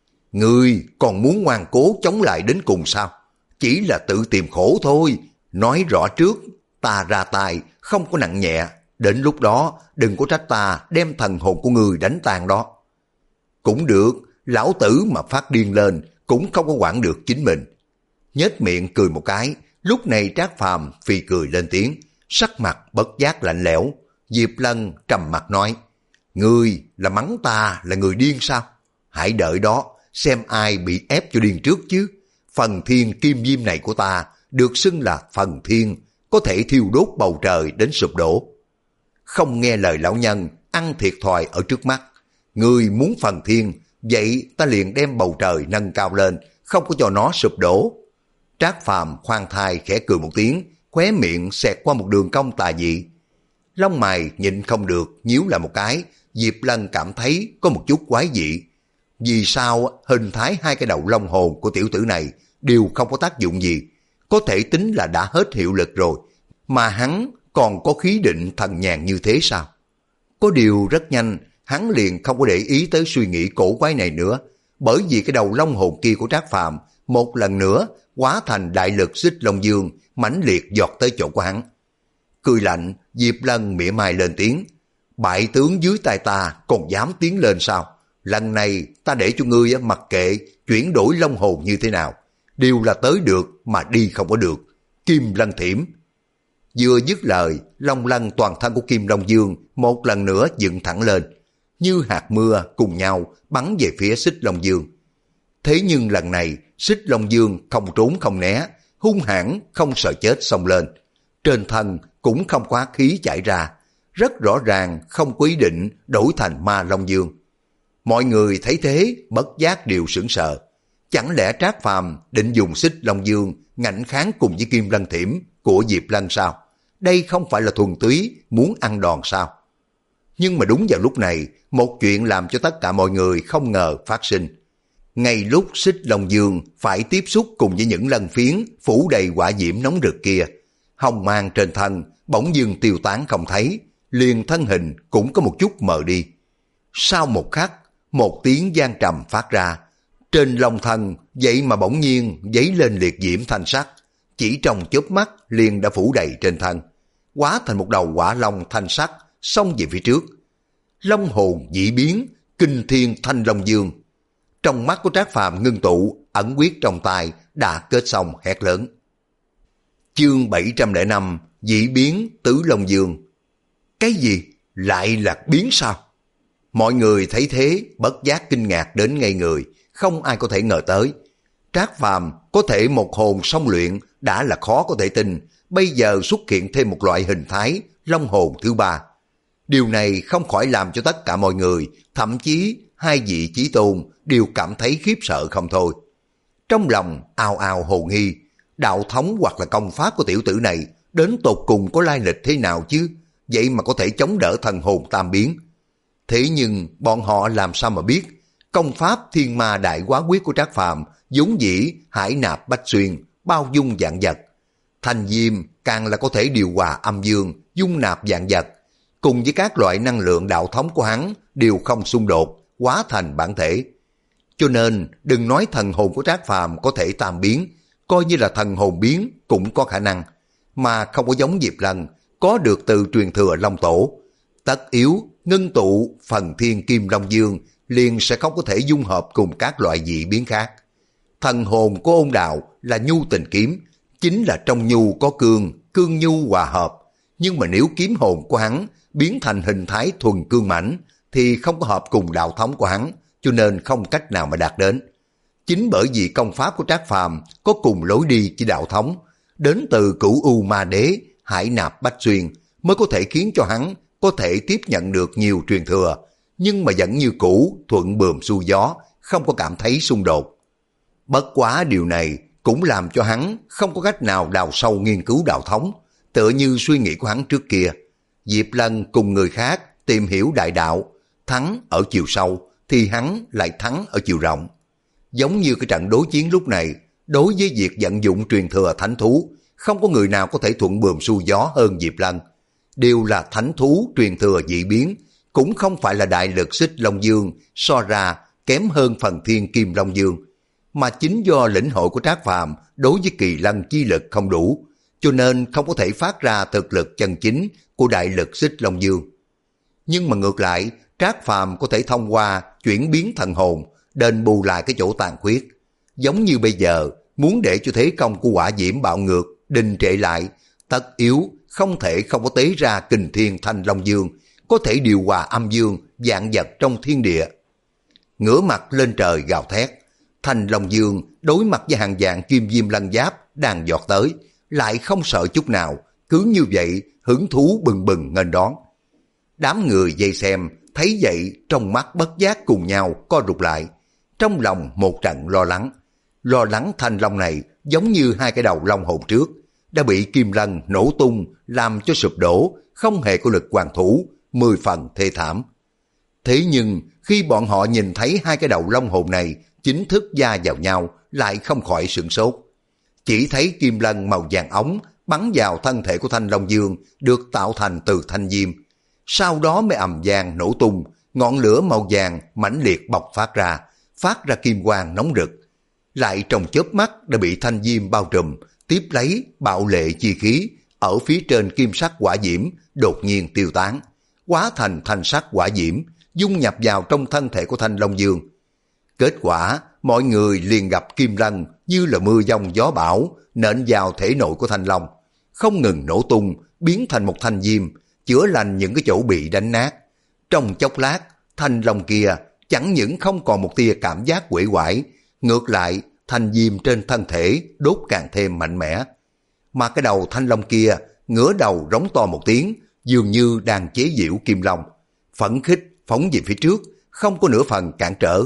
Ngươi còn muốn ngoan cố chống lại đến cùng sao? Chỉ là tự tìm khổ thôi. Nói rõ trước, ta ra tay, không có nặng nhẹ. Đến lúc đó, đừng có trách ta đem thần hồn của ngươi đánh tan đó. Cũng được, lão tử mà phát điên lên, cũng không có quản được chính mình. Nhếch miệng cười một cái, lúc này Trác Phàm phì cười lên tiếng, sắc mặt bất giác lạnh lẽo. Diệp Lân trầm mặt nói, ngươi là mắng ta là người điên sao? Hãy đợi đó, xem ai bị ép cho điên trước chứ. Phần thiên kim diêm này của ta được xưng là phần thiên, có thể thiêu đốt bầu trời đến sụp đổ. Không nghe lời lão nhân, ăn thiệt thòi ở trước mắt. Ngươi muốn phần thiên, vậy ta liền đem bầu trời nâng cao lên, không có cho nó sụp đổ. Trác Phàm khoan thai khẽ cười một tiếng, khóe miệng xẹt qua một đường cong tà dị. Lông mày nhịn không được, nhíu lại một cái, Diệp Lân cảm thấy có một chút quái dị. Vì sao hình thái hai cái đầu long hồn của tiểu tử này đều không có tác dụng gì, có thể tính là đã hết hiệu lực rồi, mà hắn còn có khí định thần nhàn như thế sao? Có điều rất nhanh, hắn liền không có để ý tới suy nghĩ cổ quái này nữa, bởi vì cái đầu long hồn kia của Trác Phàm một lần nữa hóa thành đại lực xích long dương, mãnh liệt giọt tới chỗ của hắn. Cười lạnh, Diệp Lân mỉa mai lên tiếng, bại tướng dưới tay ta còn dám tiến lên sao? Lần này ta để cho ngươi mặc kệ chuyển đổi long hồn như thế nào, đều là tới được mà đi không có được. Kim Lân Thiểm. Vừa dứt lời, long lân toàn thân của Kim Long Dương một lần nữa dựng thẳng lên, như hạt mưa cùng nhau bắn về phía xích Long Dương. Thế nhưng lần này xích Long Dương không trốn không né, hung hãn không sợ chết xông lên. Trên thân cũng không có ác khí chảy ra, rất rõ ràng không có ý định đổi thành ma Long Dương. Mọi người thấy thế bất giác đều sửng sợ. Chẳng lẽ Trác Phàm định dùng xích Long Dương ngạnh kháng cùng với Kim Lân Thiểm của Diệp Lân sao? Đây không phải là thuần túy muốn ăn đòn sao? Nhưng mà đúng vào lúc này, một chuyện làm cho tất cả mọi người không ngờ phát sinh. Ngay lúc xích Long Dương phải tiếp xúc cùng với những lân phiến phủ đầy hỏa diễm nóng rực kia, hồng mang trên thân bỗng dưng tiêu tán không thấy, liền thân hình cũng có một chút mờ đi. Sau một khắc, một tiếng vang trầm phát ra, trên long thân vậy mà bỗng nhiên dấy lên liệt diễm thanh sắc, chỉ trong chớp mắt liền đã phủ đầy trên thân, hóa thành một đầu hỏa long thanh sắc xông về phía trước. Long hồn dị biến, kinh thiên thanh long dương. Trong mắt của Trác Phàm ngưng tụ, ẩn quyết trong tay đã kết xong hét lớn. Chương bảy trăm lẻ năm, dị biến tứ long dương. Cái gì? Lại là biến sao? Mọi người thấy thế bất giác kinh ngạc đến ngây người, không ai có thể ngờ tới. Trác Phàm có thể một hồn song luyện đã là khó có thể tin, bây giờ xuất hiện thêm một loại hình thái long hồn thứ ba. Điều này không khỏi làm cho tất cả mọi người, thậm chí hai vị chí tôn đều cảm thấy khiếp sợ không thôi. Trong lòng ào ào hồ nghi, đạo thống hoặc là công pháp của tiểu tử này đến tột cùng có lai lịch thế nào chứ, vậy mà có thể chống đỡ thần hồn tam biến. Thế nhưng bọn họ làm sao mà biết, công pháp thiên ma đại quá quyết của Trác Phàm vốn dĩ hải nạp bách xuyên, bao dung vạn vật. Thành diêm càng là có thể điều hòa âm dương, dung nạp vạn vật, cùng với các loại năng lượng đạo thống của hắn đều không xung đột, hóa thành bản thể. Cho nên đừng nói thần hồn của Trác Phàm có thể tam biến, coi như là thần hồn biến cũng có khả năng, mà không có giống Diệp Lân có được từ truyền thừa Long Tổ. Tất yếu ngưng tụ phần thiên kim Long Dương liền sẽ không có thể dung hợp cùng các loại dị biến khác. Thần hồn của Ôn Đạo là nhu tình kiếm, chính là trong nhu có cương, cương nhu hòa hợp. Nhưng mà nếu kiếm hồn của hắn biến thành hình thái thuần cương mãnh thì không có hợp cùng đạo thống của hắn, cho nên không cách nào mà đạt đến. Chính bởi vì công pháp của Trác Phàm có cùng lối đi với đạo thống, đến từ Cửu U Ma Đế, hải nạp bách xuyên, mới có thể khiến cho hắn có thể tiếp nhận được nhiều truyền thừa, nhưng mà vẫn như cũ thuận buồm xuôi gió, không có cảm thấy xung đột. Bất quá điều này cũng làm cho hắn không có cách nào đào sâu nghiên cứu đạo thống, tựa như suy nghĩ của hắn trước kia. Diệp Lân cùng người khác tìm hiểu đại đạo, thắng ở chiều sâu thì hắn lại thắng ở chiều rộng. Giống như cái trận đối chiến lúc này, đối với việc vận dụng truyền thừa thánh thú, không có người nào có thể thuận buồm xuôi gió hơn Diệp Lân. Đều là thánh thú truyền thừa dị biến, cũng không phải là đại lực xích Long Dương so ra kém hơn phần thiên kim Long Dương, mà chính do lĩnh hội của Trác Phàm đối với kỳ lân chi lực không đủ, cho nên không có thể phát ra thực lực chân chính của đại lực xích Long Dương. Nhưng mà ngược lại, Trác Phàm có thể thông qua chuyển biến thần hồn đền bù lại cái chỗ tàn khuyết. Giống như bây giờ, muốn để cho thế công của hỏa diễm bạo ngược đình trệ lại, tất yếu không thể không có tế ra kình thiên thanh Long Dương, có thể điều hòa âm dương vạn vật trong thiên địa. Ngửa mặt lên trời gào thét, thanh Long Dương đối mặt với hàng vạn kim diêm lân giáp đang giọt tới, lại không sợ chút nào, cứ như vậy hứng thú bừng bừng nghênh đón. Đám người vây xem thấy vậy trong mắt bất giác cùng nhau co rụt lại, trong lòng một trận lo lắng. Lo lắng thanh long này giống như hai cái đầu long hồn trước, đã bị Kim Lân nổ tung làm cho sụp đổ, không hề có lực hoàn thủ, mười phần thê thảm. Thế nhưng khi bọn họ nhìn thấy hai cái đầu long hồn này chính thức va vào nhau, lại không khỏi sửng sốt. Chỉ thấy kim lân màu vàng ống bắn vào thân thể của Thanh Long Dương được tạo thành từ thanh diêm. Sau đó mới ầm vang nổ tung, ngọn lửa màu vàng mãnh liệt bộc phát ra, phát ra kim quang nóng rực. Lại trong chớp mắt đã bị thanh diêm bao trùm, tiếp lấy bạo lệ chi khí ở phía trên kim sắc hỏa diễm đột nhiên tiêu tán, hóa thành thanh sắc hỏa diễm, dung nhập vào trong thân thể của Thanh Long Dương. Kết quả, mọi người liền gặp kim lân như là mưa giông gió bão nện vào thể nội của Thanh Long, không ngừng nổ tung, biến thành một thanh diêm, chữa lành những cái chỗ bị đánh nát. Trong chốc lát, Thanh Long kia chẳng những không còn một tia cảm giác quể quải, ngược lại thanh diêm trên thân thể đốt càng thêm mạnh mẽ. Mà cái đầu Thanh Long kia ngửa đầu rống to một tiếng, dường như đang chế giễu kim long, phẫn khích phóng về phía trước, không có nửa phần cản trở.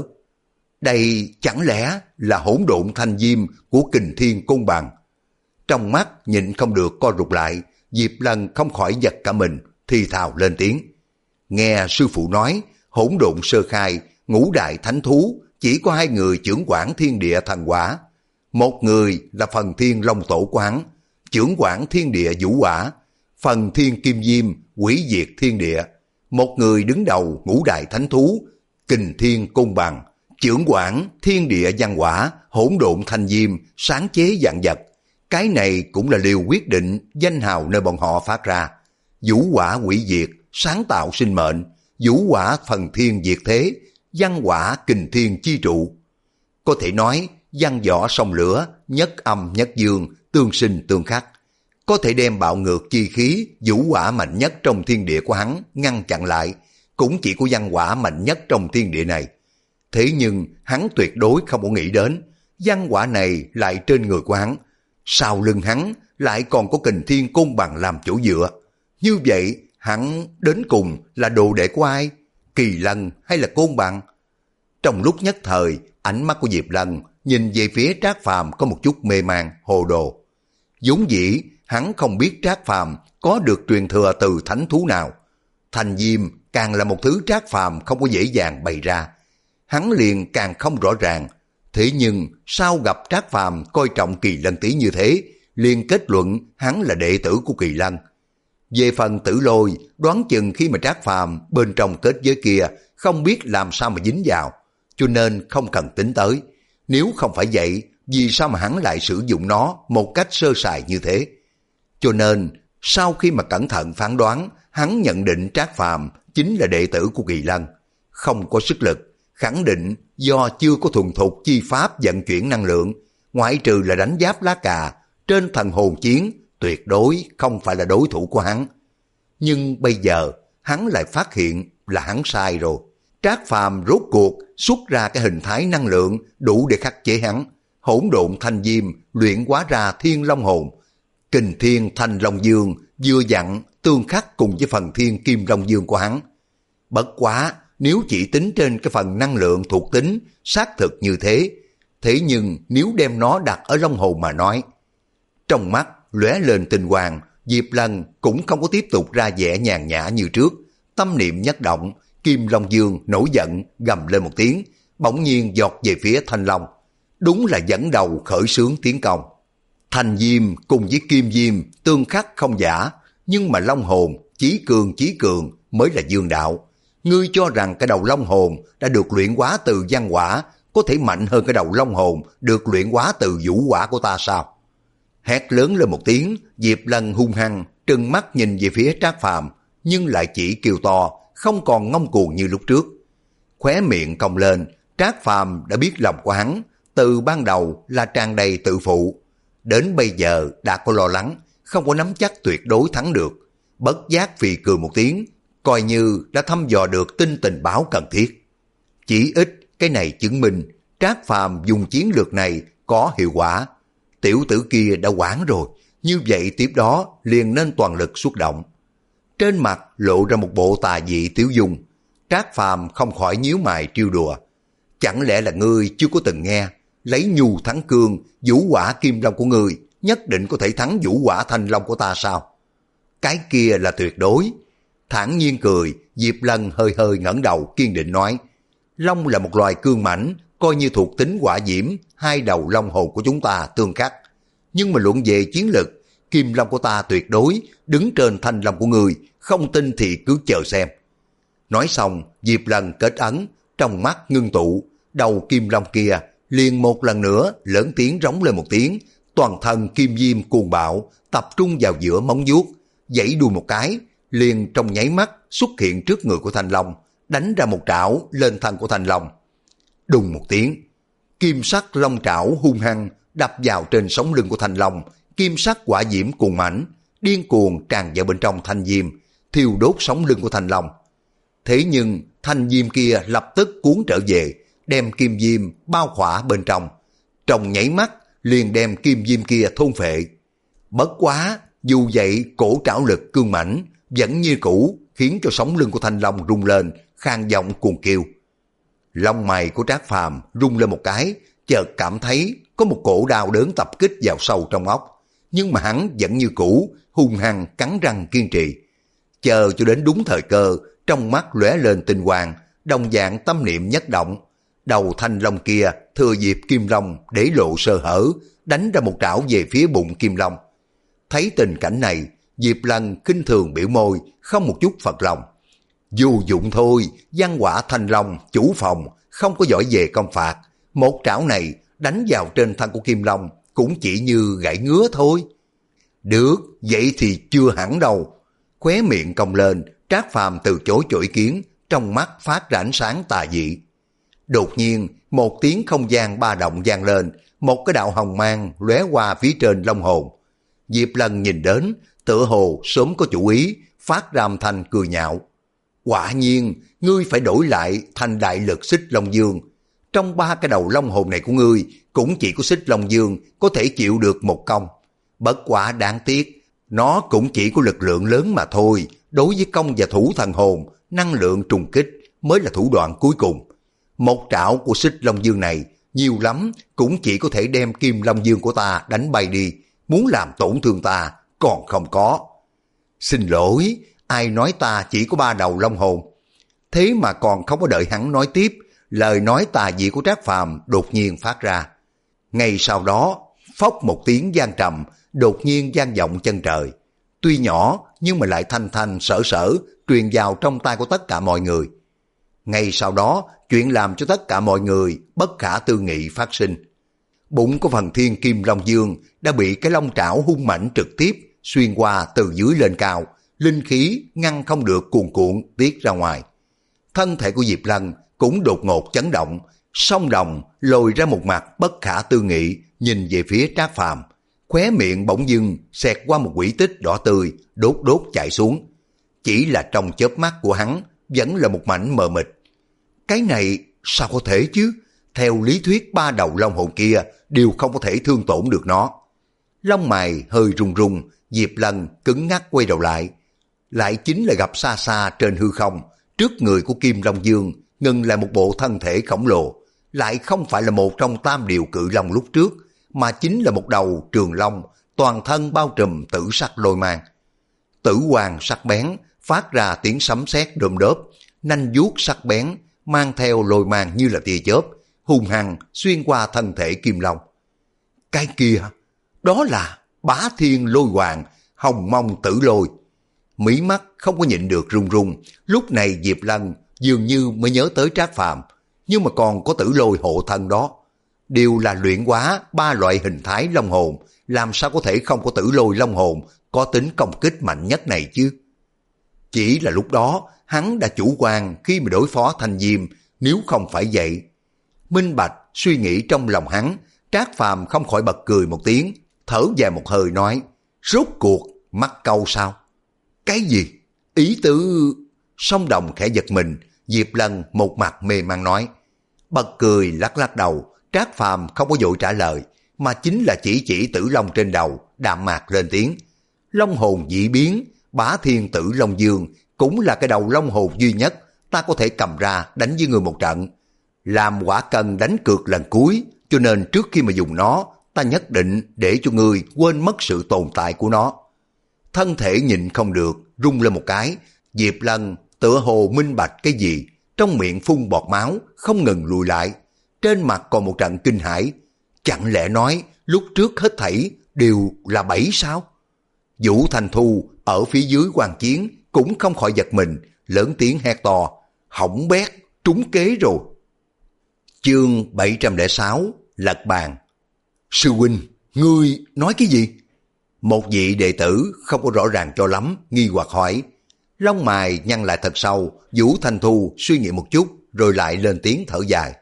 Đây chẳng lẽ là hỗn độn thanh diêm của Kình Thiên Côn Bằng? Trong mắt nhịn không được co rụt lại, Diệp Lân không khỏi giật cả mình, thì thào lên tiếng. Nghe sư phụ nói, hỗn độn sơ khai, ngũ đại thánh thú chỉ có hai người chưởng quản thiên địa thần quả. Một người là phần thiên long tổ quán, chưởng quản thiên địa vũ hỏa, phần thiên kim diêm hủy diệt thiên địa. Một người đứng đầu ngũ đại thánh thú, Kình Thiên Côn Bằng, chưởng quản thiên địa văn hỏa, hỗn độn thanh diêm, sáng chế vạn vật. Cái này cũng là liều quyết định danh hào nơi bọn họ phát ra. Vũ hỏa hủy diệt, sáng tạo sinh mệnh, vũ hỏa phần thiên diệt thế, văn hỏa kình thiên chi trụ. Có thể nói, văn võ sông lửa, nhất âm nhất dương, tương sinh tương khắc. Có thể đem bạo ngược chi khí, vũ hỏa mạnh nhất trong thiên địa của hắn ngăn chặn lại, cũng chỉ có văn hỏa mạnh nhất trong thiên địa này. Thế nhưng hắn tuyệt đối không có nghĩ đến, văn hỏa này lại trên người của hắn, sau lưng hắn lại còn có Kình Thiên Côn Bằng làm chỗ dựa. Như vậy hắn đến cùng là đồ đệ của ai? Kỳ Lân hay là Côn Bằng? Trong lúc nhất thời, ánh mắt của Diệp Lân nhìn về phía Trác Phàm có một chút mê man, hồ đồ. Vốn dĩ hắn không biết Trác Phàm có được truyền thừa từ thánh thú nào. Thanh diêm càng là một thứ Trác Phàm không có dễ dàng bày ra, hắn liền càng không rõ ràng. Thế nhưng sau gặp Trác Phàm coi trọng Kỳ Lân tí như thế, liền kết luận hắn là đệ tử của Kỳ Lân. Về phần Tử Lôi, đoán chừng khi mà Trác Phàm bên trong kết giới kia không biết làm sao mà dính vào, cho nên không cần tính tới. Nếu không phải vậy, vì sao mà hắn lại sử dụng nó một cách sơ sài như thế? Cho nên sau khi mà cẩn thận phán đoán, hắn nhận định Trác Phàm chính là đệ tử của Kỳ Lân. Không có sức lực, khẳng định do chưa có thuần thục chi pháp vận chuyển năng lượng, ngoại trừ là đánh giáp lá cà, trên thần hồn chiến tuyệt đối không phải là đối thủ của hắn. Nhưng bây giờ hắn lại phát hiện là hắn sai rồi. Trác Phàm rốt cuộc xuất ra cái hình thái năng lượng đủ để khắc chế hắn. Hỗn độn thanh diêm luyện hóa ra thiên long hồn, Kình Thiên Thanh Long Dương vừa dặn tương khắc cùng với phần thiên kim long dương của hắn. Bất quá nếu chỉ tính trên cái phần năng lượng thuộc tính xác thực như thế, thế nhưng nếu đem nó đặt ở long hồn mà nói. Trong mắt lóe lên tinh quang, Diệp Lân cũng không có tiếp tục ra vẻ nhàn nhã như trước. Tâm niệm nhất động, Kim Long Dương nổi giận gầm lên một tiếng, bỗng nhiên giọt về phía Thanh Long. Đúng là dẫn đầu khởi xướng tiến công. Thanh diêm cùng với kim diêm tương khắc không giả, nhưng mà long hồn chí cường chí cường mới là dương đạo. Ngươi cho rằng cái đầu long hồn đã được luyện hóa từ văn hỏa có thể mạnh hơn cái đầu long hồn được luyện hóa từ vũ hỏa của ta sao? Hét lớn lên một tiếng, Diệp Lân hung hăng trừng mắt nhìn về phía Trác Phàm, nhưng lại chỉ kêu to, không còn ngông cuồng như lúc trước. Khóe miệng cong lên, Trác Phàm đã biết lòng của hắn, từ ban đầu là tràn đầy tự phụ, đến bây giờ đã có lo lắng, không có nắm chắc tuyệt đối thắng được. Bất giác phì cười một tiếng, coi như đã thăm dò được tin tình báo cần thiết. Chỉ ít cái này chứng minh Trác Phàm dùng chiến lược này có hiệu quả. Tiểu tử kia đã quản rồi, như vậy tiếp đó liền nên toàn lực xuất động. Trên mặt lộ ra một bộ tà dị tiểu dung. Trác Phàm không khỏi nhíu mày trêu đùa. Chẳng lẽ là ngươi chưa có từng nghe, lấy nhu thắng cương, vũ hỏa kim long của ngươi, nhất định có thể thắng vũ hỏa thanh long của ta sao? Cái kia là tuyệt đối. Thản nhiên cười, Diệp Lân hơi hơi ngẩng đầu kiên định nói, long là một loài cương mãnh, coi như thuộc tính hỏa diễm, hai đầu long hồn của chúng ta tương khắc. Nhưng mà luận về chiến lực, kim long của ta tuyệt đối đứng trên thanh long của ngươi, không tin thì cứ chờ xem. Nói xong, Diệp Lân kết ấn, trong mắt ngưng tụ, đầu kim long kia liền một lần nữa lớn tiếng rống lên một tiếng, toàn thân kim diêm cuồng bạo tập trung vào giữa móng vuốt, giãy đuôi một cái, liền trong nháy mắt xuất hiện trước người của thanh long, đánh ra một trảo lên thân của thanh long. Đùng một tiếng, kim sắc long trảo hung hăng đập vào trên sống lưng của thanh long, kim sắc hỏa diễm cuồng mãnh điên cuồng tràn vào bên trong thanh diêm, thiêu đốt sống lưng của thanh long. Thế nhưng thanh diêm kia lập tức cuốn trở về, đem kim diêm bao khỏa bên trong, trong nháy mắt liền đem kim diêm kia thôn phệ. Bất quá, dù vậy cổ trảo lực cương mãnh vẫn như cũ, khiến cho sống lưng của thanh long rung lên, khang giọng cuồng kêu. Lông mày của Trác Phàm rung lên một cái, chợt cảm thấy có một cổ đau đớn tập kích vào sâu trong óc, nhưng mà hắn vẫn như cũ, hung hăng cắn răng kiên trì. Chờ cho đến đúng thời cơ, trong mắt lóe lên tinh quang, đồng dạng tâm niệm nhất động, đầu thanh long kia thừa dịp kim long để lộ sơ hở, đánh ra một trảo về phía bụng kim long. Thấy tình cảnh này, Diệp Lân khinh thường biểu môi, không một chút phật lòng. Vô dụng thôi, văn hỏa thanh long chủ phòng không có giỏi về công phạt, một trảo này đánh vào trên thân của kim long cũng chỉ như gãy ngứa thôi. Được, vậy thì chưa hẳn đâu. Khóe miệng cong lên, Trác Phàm từ chối cho ý kiến, trong mắt phát ra ánh sáng tà dị. Đột nhiên, một tiếng không gian ba động vang lên, một cái đạo hồng mang lóe qua phía trên long hồn. Diệp Lân nhìn đến, tựa hồ sớm có chủ ý, phát ra âm thanh cười nhạo. Quả nhiên, ngươi phải đổi lại thành đại lực xích long dương. Trong ba cái đầu long hồn này của ngươi, cũng chỉ có xích long dương có thể chịu được một công. Bất quả đáng tiếc, nó cũng chỉ có lực lượng lớn mà thôi. Đối với công và thủ thần hồn, năng lượng trùng kích mới là thủ đoạn cuối cùng. Một trảo của xích long dương này, nhiều lắm cũng chỉ có thể đem kim long dương của ta đánh bay đi, muốn làm tổn thương ta còn không có. Xin lỗi, ai nói ta chỉ có ba đầu long hồn? Thế mà còn không có đợi hắn nói tiếp, lời nói tà dị của Trác Phàm đột nhiên phát ra. Ngay sau đó, phốc một tiếng vang trầm, đột nhiên vang vọng chân trời. Tuy nhỏ nhưng mà lại thanh thanh sở sở truyền vào trong tai của tất cả mọi người. Ngay sau đó, chuyện làm cho tất cả mọi người bất khả tư nghị phát sinh. Bụng của phần thiên kim long dương đã bị cái long trảo hung mãnh trực tiếp xuyên qua từ dưới lên cao, linh khí ngăn không được cuồn cuộn tiết ra ngoài. Thân thể của Diệp Lân cũng đột ngột chấn động, song đồng lồi ra một mặt bất khả tư nghị nhìn về phía Trác Phàm, khóe miệng bỗng dưng xẹt qua một quỷ tích đỏ tươi, đốt đốt chạy xuống. Chỉ là trong chớp mắt của hắn vẫn là một mảnh mờ mịt. Cái này sao có thể chứ? Theo lý thuyết ba đầu long hồn kia đều không có thể thương tổn được nó. Lông mày hơi rung rung, Diệp Lân cứng ngắc quay đầu lại. Lại chính là gặp xa xa trên hư không, trước người của Kim Long Dương ngừng lại một bộ thân thể khổng lồ, lại không phải là một trong tam điều cự long lúc trước, mà chính là một đầu trường long, toàn thân bao trùm tử sắc lôi mang. Tử quang sắc bén, phát ra tiếng sấm sét đom đóm, nanh vuốt sắc bén, mang theo lôi mang như là tia chớp, hung hăng xuyên qua thân thể kim long. Cái kia, đó là Bá Thiên Lôi Hoàng, Hồng Mông Tử Lôi. Mí mắt không có nhịn được run run, lúc này Diệp Lân dường như mới nhớ tới Trác Phàm, nhưng mà còn có Tử Lôi hộ thân đó. Đều là luyện hóa ba loại hình thái long hồn, làm sao có thể không có Tử Lôi long hồn có tính công kích mạnh nhất này chứ? Chỉ là lúc đó, hắn đã chủ quan khi mà đối phó Thanh Diêm, nếu không phải vậy. Minh bạch suy nghĩ trong lòng hắn, Trác Phàm không khỏi bật cười một tiếng, thở dài một hơi nói, rốt cuộc mắc câu sao? Cái gì? Ý tứ... Song Đồng khẽ giật mình, Diệp Lân một mặt mê man nói. Bật cười lắc lắc đầu, Trác Phàm không có vội trả lời, mà chính là chỉ chỉ tử long trên đầu, đạm mạc lên tiếng. Long hồn dị biến, Bá Thiên Tử Long Dương cũng là cái đầu long hồn duy nhất ta có thể cầm ra đánh với người một trận. Làm quả cân đánh cược lần cuối, cho nên trước khi mà dùng nó, ta nhất định để cho ngươi quên mất sự tồn tại của nó. Thân thể nhịn không được, rung lên một cái, Diệp Lân tựa hồ minh bạch cái gì, trong miệng phun bọt máu, không ngừng lùi lại. Trên mặt còn một trận kinh hãi. Chẳng lẽ nói lúc trước hết thảy đều là bẫy sao? Vũ Thành Thu ở phía dưới quan chiến cũng không khỏi giật mình, lớn tiếng hét to, hỏng bét, trúng kế rồi. Chương bảy trăm lẻ sáu, lật bàn. Sư huynh, ngươi nói cái gì? Một vị đệ tử không có rõ ràng cho lắm, nghi hoặc hỏi. Lông mày nhăn lại thật sâu, Vũ Thanh Thu suy nghĩ một chút, rồi lại lên tiếng thở dài.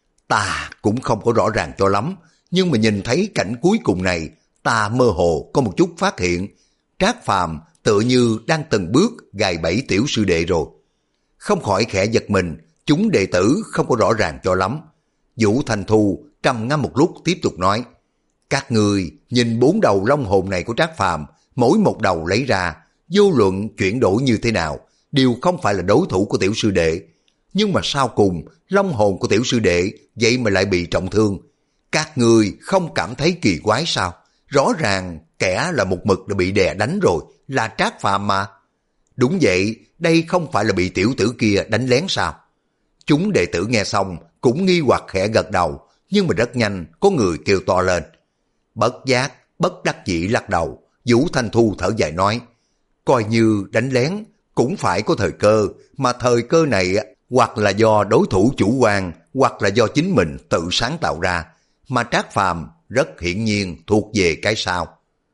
Ta cũng không có rõ ràng cho lắm, nhưng mà nhìn thấy cảnh cuối cùng này, ta mơ hồ có một chút phát hiện. Trác Phàm tựa như đang từng bước gài bẫy tiểu sư đệ rồi. Không khỏi khẽ giật mình, chúng đệ tử không có rõ ràng cho lắm. Vũ Thanh Thu trầm ngâm một lúc tiếp tục nói. Các người nhìn bốn đầu long hồn này của Trác Phàm, mỗi một đầu lấy ra, vô luận chuyển đổi như thế nào, đều không phải là đối thủ của tiểu sư đệ. Nhưng mà sau cùng, long hồn của tiểu sư đệ vậy mà lại bị trọng thương. Các người không cảm thấy kỳ quái sao? Rõ ràng kẻ là một mực đã bị đè đánh rồi, là Trác Phàm mà. Đúng vậy, đây không phải là bị tiểu tử kia đánh lén sao? Chúng đệ tử nghe xong cũng nghi hoặc khẽ gật đầu, nhưng mà rất nhanh có người kêu to lên. Bất giác, bất đắc dĩ lắc đầu, Vũ Thanh Thu thở dài nói, coi như đánh lén cũng phải có thời cơ, mà thời cơ này hoặc là do đối thủ chủ quan, hoặc là do chính mình tự sáng tạo ra, mà Trác Phàm rất hiển nhiên thuộc về cái sau.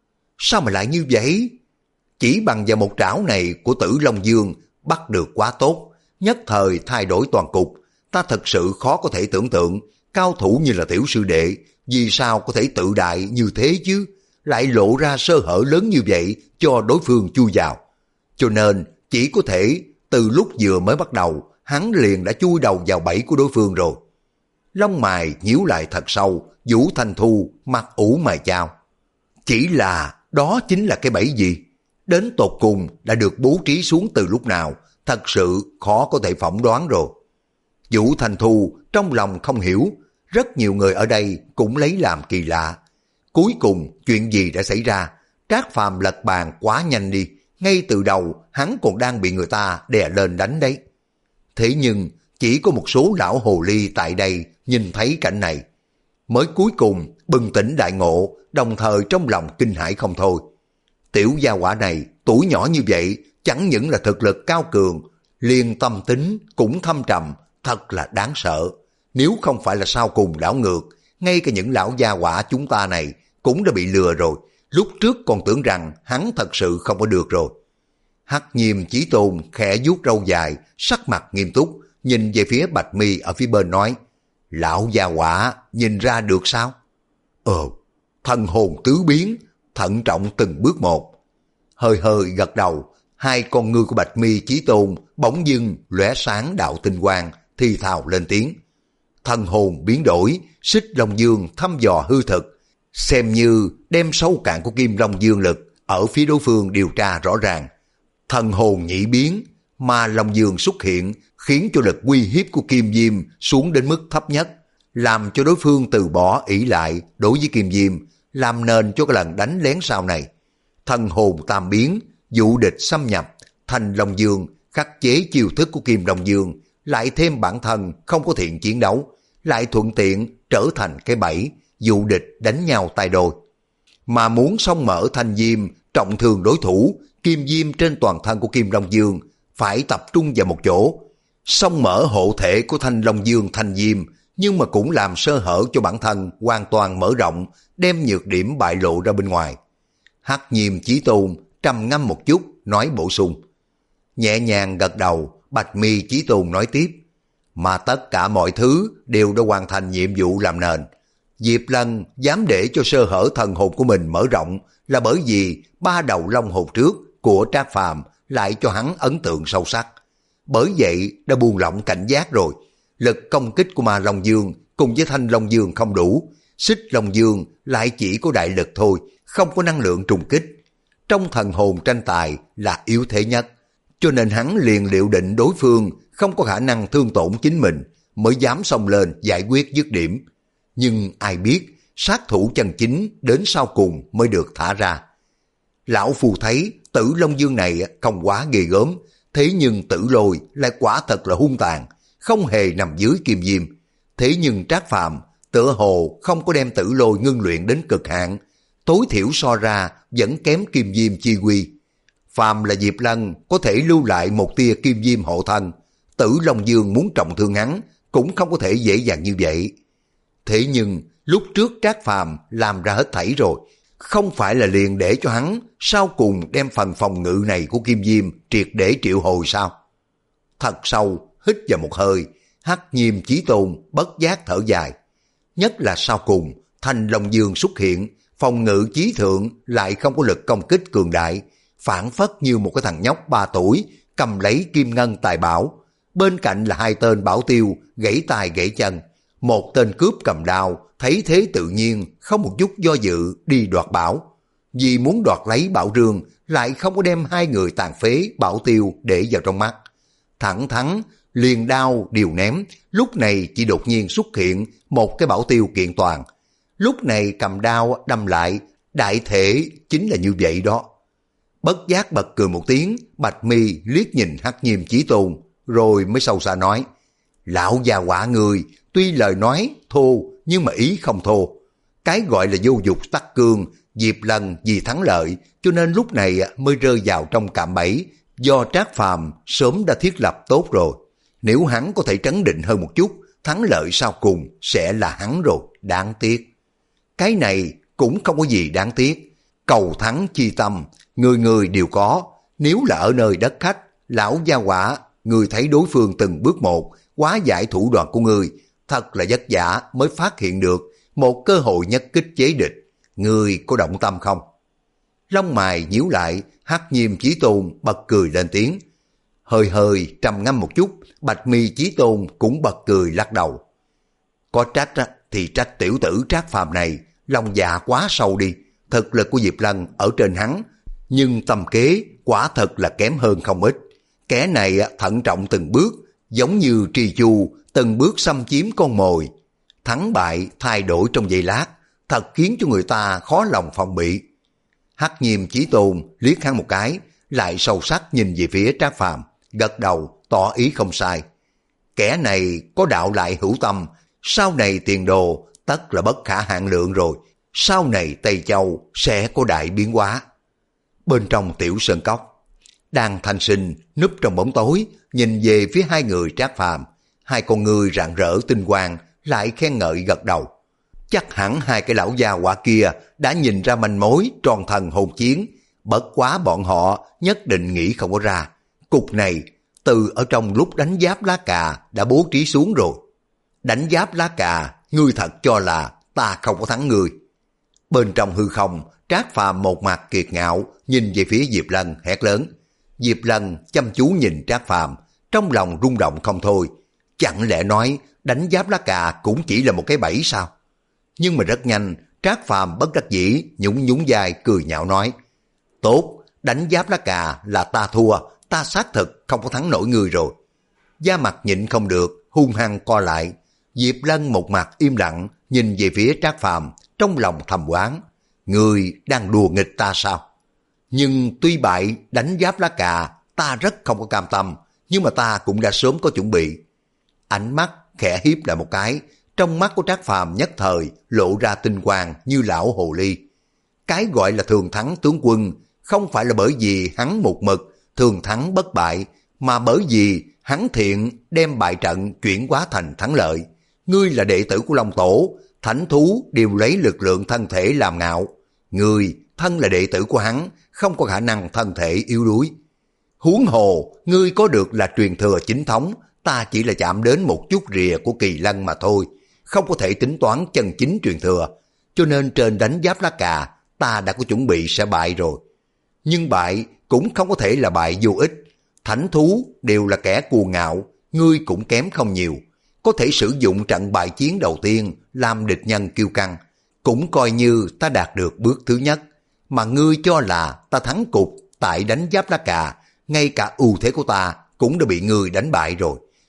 Sao mà lại như vậy? Chỉ bằng vào một trảo này của Tử Long Dương bắt được quá tốt, nhất thời thay đổi toàn cục. Ta thật sự khó có thể tưởng tượng, cao thủ như là tiểu sư đệ, vì sao có thể tự đại như thế chứ, lại lộ ra sơ hở lớn như vậy cho đối phương chui vào. Cho nên chỉ có thể từ lúc vừa mới bắt đầu, hắn liền đã chui đầu vào bẫy của đối phương rồi. Lông mày nhíu lại thật sâu, Vũ Thanh Thu mặt ủ mày chao. Chỉ là đó chính là cái bẫy gì? Đến tột cùng đã được bố trí xuống từ lúc nào, thật sự khó có thể phỏng đoán rồi. Vũ Thanh Thu trong lòng không hiểu, rất nhiều người ở đây cũng lấy làm kỳ lạ. Cuối cùng chuyện gì đã xảy ra? Trác Phàm lật bàn quá nhanh đi, ngay từ đầu hắn còn đang bị người ta đè lên đánh đấy. Thế nhưng chỉ có một số lão hồ ly tại đây nhìn thấy cảnh này, mới cuối cùng bừng tỉnh đại ngộ, đồng thời trong lòng kinh hãi không thôi. Tiểu gia hỏa này tuổi nhỏ như vậy, chẳng những là thực lực cao cường, liền tâm tính cũng thâm trầm, thật là đáng sợ. Nếu không phải là sau cùng đảo ngược, ngay cả những lão gia hỏa chúng ta này cũng đã bị lừa rồi. Lúc trước còn tưởng rằng hắn thật sự không có được rồi. Hắc Nhiêm Chí Tôn khẽ vuốt râu dài, sắc mặt nghiêm túc, nhìn về phía Bạch Mi ở phía bên nói, lão gia hỏa nhìn ra được sao? Ờ, thần hồn tứ biến, thận trọng từng bước một. Hơi hơi gật đầu, hai con ngươi của Bạch Mi Chí Tôn bỗng dưng lóe sáng đạo tinh quang, thì thào lên tiếng. Thần hồn biến đổi, Xích Long Dương thăm dò hư thực, xem như đem sâu cạn của Kim Long Dương lực ở phía đối phương điều tra rõ ràng. Thần hồn nhị biến, mà Long Dương xuất hiện khiến cho lực uy hiếp của Kim Diêm xuống đến mức thấp nhất, làm cho đối phương từ bỏ ỷ lại đối với Kim Diêm, làm nền cho cái lần đánh lén sau này. Thần hồn tam biến, dụ địch xâm nhập, thành Long Dương khắc chế chiêu thức của Kim Long Dương, lại thêm bản thân không có thiện chiến đấu, lại thuận tiện trở thành cái bẫy dụ địch đánh nhau tay đôi. Mà muốn xông mở thanh diêm trọng thương đối thủ, kim diêm trên toàn thân của Kim Long Dương phải tập trung vào một chỗ, xông mở hộ thể của thanh Long Dương thanh diêm, nhưng mà cũng làm sơ hở cho bản thân hoàn toàn mở rộng, đem nhược điểm bại lộ ra bên ngoài. Hắc Nhiêm Chí Tôn trầm ngâm một chút, nói bổ sung. Nhẹ nhàng gật đầu, Bạch Mi Chí Tôn nói tiếp. Mà tất cả mọi thứ đều đã hoàn thành nhiệm vụ làm nền. Diệp Lân dám để cho sơ hở thần hồn của mình mở rộng là bởi vì ba đầu long hồn trước của Trác Phàm lại cho hắn ấn tượng sâu sắc. Bởi vậy đã buông lỏng cảnh giác rồi. Lực công kích của Ma Long Dương cùng với Thanh Long Dương không đủ. Xích Long Dương lại chỉ có đại lực thôi, không có năng lượng trùng kích. Trong thần hồn tranh tài là yếu thế nhất, cho nên hắn liền liệu định đối phương không có khả năng thương tổn chính mình, mới dám xông lên giải quyết dứt điểm. Nhưng ai biết, sát thủ chân chính đến sau cùng mới được thả ra. Lão Phu thấy Tử Long Dương này không quá ghê gớm, thế nhưng Tử Lôi lại quả thật là hung tàn, không hề nằm dưới Kim Diêm. Thế nhưng Trác Phàm tựa hồ không có đem Tử Lôi ngưng luyện đến cực hạn, tối thiểu so ra vẫn kém Kim Diêm chi quy. Phàm là Diệp Lân có thể lưu lại một tia Kim Diêm hộ thân, Tử Long Dương muốn trọng thương hắn cũng không có thể dễ dàng như vậy. Thế nhưng lúc trước Trác Phàm làm ra hết thảy rồi, không phải là liền để cho hắn sau cùng đem phần phòng ngự này của Kim Diêm triệt để triệu hồi sao? Thật sâu hít vào một hơi, Hắc Nhiêm Chí Tôn bất giác thở dài. Nhất là sau cùng Thanh Long Dương xuất hiện, phòng ngự chí thượng lại không có lực công kích cường đại, phản phất như một cái thằng nhóc ba tuổi cầm lấy kim ngân tài bảo. Bên cạnh là hai tên bảo tiêu gãy tay gãy chân, một tên cướp cầm đao thấy thế tự nhiên không một chút do dự đi đoạt bảo. Vì muốn đoạt lấy bảo rương lại không có đem hai người tàn phế bảo tiêu để vào trong mắt. Thẳng thắn liền đao điều ném, lúc này chỉ đột nhiên xuất hiện một cái bảo tiêu kiện toàn. Lúc này cầm đao đâm lại, đại thể chính là như vậy đó. Bất giác bật cười một tiếng, Bạch Mi liếc nhìn Hắc Nhiêm Chí Tôn, rồi mới sâu xa nói, lão già quả người, tuy lời nói thô nhưng mà ý không thô. Cái gọi là vô dục tắc cương, Diệp Lân vì thắng lợi cho nên lúc này mới rơi vào trong cạm bẫy do Trác Phàm sớm đã thiết lập tốt rồi. Nếu hắn có thể trấn định hơn một chút, thắng lợi sau cùng sẽ là hắn rồi, đáng tiếc. Cái này cũng không có gì đáng tiếc, cầu thắng chi tâm, người người đều có. Nếu là ở nơi đất khách, lão gia quả, người thấy đối phương từng bước một, quá giải thủ đoạn của người, thật là vất vả mới phát hiện được một cơ hội nhất kích chế địch. Người có động tâm không? Lông mày nhíu lại, Hắc Nhiêm Chí Tôn bật cười lên tiếng. Hơi hơi trầm ngâm một chút, Bạch Mi Chí Tôn cũng bật cười lắc đầu. Có trách thì trách tiểu tử Trác Phàm này, lòng dạ quá sâu đi. Thực lực của Diệp Lân ở trên hắn, nhưng tâm kế quả thật là kém hơn không ít. Kẻ này thận trọng từng bước, giống như tri chu, từng bước xâm chiếm con mồi. Thắng bại thay đổi trong giây lát, thật khiến cho người ta khó lòng phòng bị. Hắc Nhiêm Chí Tôn liếc hắn một cái, lại sâu sắc nhìn về phía Trác Phàm, gật đầu tỏ ý không sai. Kẻ này có đạo lại hữu tâm, sau này tiền đồ tất là bất khả hạn lượng rồi. Sau này Tây Châu sẽ có đại biến hóa. Bên trong tiểu sơn cốc, Đan Thanh Sinh núp trong bóng tối, nhìn về phía hai người Trác Phàm, hai con người rạng rỡ tinh quang, lại khen ngợi gật đầu. Chắc hẳn hai cái lão già quả kia đã nhìn ra manh mối tròn thần hồn chiến, bất quá bọn họ nhất định nghĩ không có ra. Cục này từ ở trong lúc đánh giáp lá cà đã bố trí xuống rồi. Đánh giáp lá cà, ngươi thật cho là ta không có thắng ngươi? Bên trong hư không, Trác Phàm một mặt kiệt ngạo nhìn về phía Diệp Lân hét lớn. Diệp Lân chăm chú nhìn Trác Phàm, trong lòng rung động không thôi. Chẳng lẽ nói đánh giáp lá cà cũng chỉ là một cái bẫy sao? Nhưng mà rất nhanh, Trác Phàm bất đắc dĩ nhún nhún vai cười nhạo nói. Tốt, đánh giáp lá cà là ta thua, ta xác thực không có thắng nổi người rồi. Da mặt nhịn không được, hung hăng co lại. Diệp Lân một mặt im lặng nhìn về phía Trác Phàm, trong lòng thầm oán, người đang đùa nghịch ta sao? Nhưng tuy bại đánh giáp lá cà, ta rất không có cam tâm, nhưng mà ta cũng đã sớm có chuẩn bị. Ánh mắt khẽ hiếp lại một cái, trong mắt của Trác Phàm nhất thời lộ ra tinh quang như lão hồ ly. Cái gọi là thường thắng tướng quân, không phải là bởi vì hắn một mực thường thắng bất bại, mà bởi vì hắn thiện đem bại trận chuyển hóa thành thắng lợi. Ngươi là đệ tử của Long Tổ, thánh thú đều lấy lực lượng thân thể làm ngạo. Ngươi thân là đệ tử của hắn, không có khả năng thân thể yếu đuối. Huống hồ, ngươi có được là truyền thừa chính thống, ta chỉ là chạm đến một chút rìa của Kỳ Lân mà thôi, không có thể tính toán chân chính truyền thừa. Cho nên trên đánh giáp lá cà, ta đã có chuẩn bị sẽ bại rồi. Nhưng bại cũng không có thể là bại vô ích. Thánh thú đều là kẻ cuồng ngạo, ngươi cũng kém không nhiều. Có thể sử dụng trận bại chiến đầu tiên làm địch nhân kiêu căng, cũng coi như ta đạt được bước thứ nhất. Mà ngươi cho là ta thắng cục tại đánh giáp lá cà, ngay cả ưu thế của ta cũng đã bị ngươi đánh bại rồi.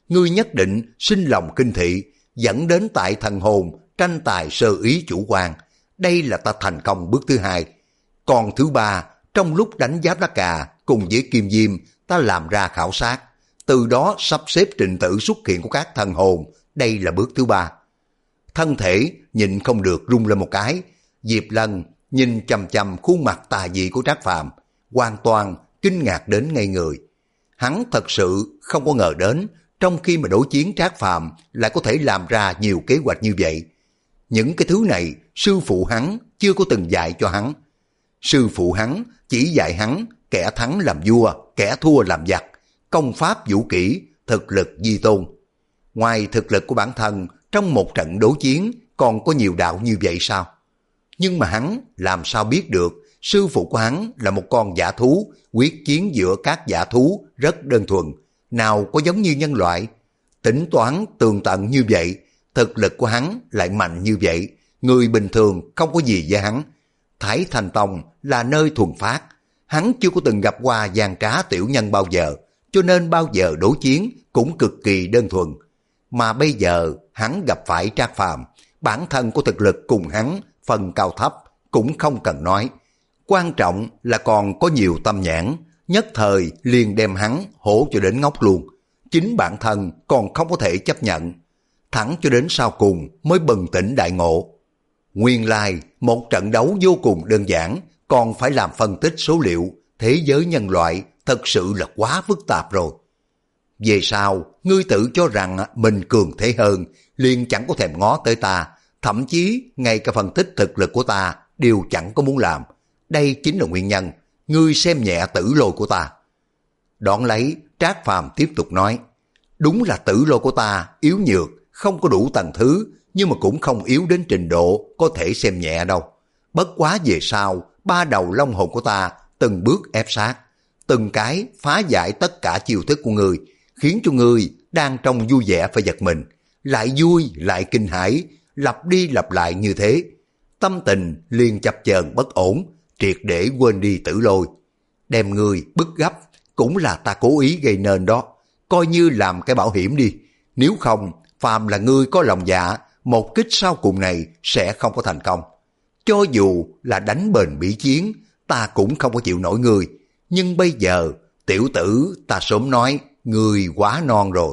ngươi nhất định sinh lòng kinh thị, dẫn đến tại thần hồn tranh tài sơ ý chủ quan. Đây là ta thành công bước thứ hai. Còn thứ ba, trong lúc đánh giáp lá cà cùng với Kim Diêm, ta làm ra khảo sát, từ đó sắp xếp trình tự xuất hiện của các thần hồn. Đây là bước thứ ba. Thân thể nhịn không được rung lên một cái. Diệp Lân nhìn chằm chằm khuôn mặt tà dị của Trác Phàm, hoàn toàn kinh ngạc đến ngây người. Hắn thật sự không có ngờ đến, trong khi mà đối chiến Trác Phàm lại có thể làm ra nhiều kế hoạch như vậy. Những cái thứ này sư phụ hắn chưa có từng dạy cho hắn. Sư phụ hắn chỉ dạy hắn kẻ thắng làm vua, kẻ thua làm giặc, công pháp vũ kỹ, thực lực di tôn. Ngoài thực lực của bản thân, trong một trận đối chiến còn có nhiều đạo như vậy sao? Nhưng mà hắn làm sao biết được sư phụ của hắn là một con dã thú, quyết chiến giữa các dã thú rất đơn thuần, nào có giống như nhân loại. Tính toán tường tận như vậy, thực lực của hắn lại mạnh như vậy, người bình thường không có gì với hắn. Thái Thanh Tông là nơi thuần phát, hắn chưa có từng gặp qua gian trá tiểu nhân bao giờ, cho nên bao giờ đối chiến cũng cực kỳ đơn thuần. Mà bây giờ hắn gặp phải Trác Phàm, bản thân của thực lực cùng hắn phần cao thấp cũng không cần nói. Quan trọng là còn có nhiều tâm nhãn, nhất thời liền đem hắn hổ cho đến ngốc luôn. Chính bản thân còn không có thể chấp nhận. Thẳng cho đến sau cùng mới bừng tỉnh đại ngộ. Nguyên lai một trận đấu vô cùng đơn giản, còn phải làm phân tích số liệu. Thế giới nhân loại thật sự là quá phức tạp rồi. Về sau, ngươi tự cho rằng mình cường thế hơn, liền chẳng có thèm ngó tới ta, thậm chí ngay cả phân tích thực lực của ta đều chẳng có muốn làm. Đây chính là nguyên nhân, ngươi xem nhẹ tử lôi của ta. Đón lấy, Trác Phàm tiếp tục nói, đúng là tử lôi của ta yếu nhược, không có đủ tầng thứ, nhưng mà cũng không yếu đến trình độ có thể xem nhẹ đâu. Bất quá về sau, ba đầu long hồn của ta từng bước ép sát, từng cái phá giải tất cả chiêu thức của ngươi, khiến cho ngươi đang trong vui vẻ phải giật mình, lại vui lại kinh hãi, lặp đi lặp lại như thế. Tâm tình liền chập chờn bất ổn, triệt để quên đi tử lôi. Đem ngươi bức gấp cũng là ta cố ý gây nên đó, coi như làm cái bảo hiểm đi. Nếu không, phàm là ngươi có lòng dạ, một kích sau cùng này sẽ không có thành công. Cho dù là đánh bền bỉ chiến, ta cũng không có chịu nổi ngươi. Nhưng bây giờ, tiểu tử ta sớm nói, ngươi quá non rồi.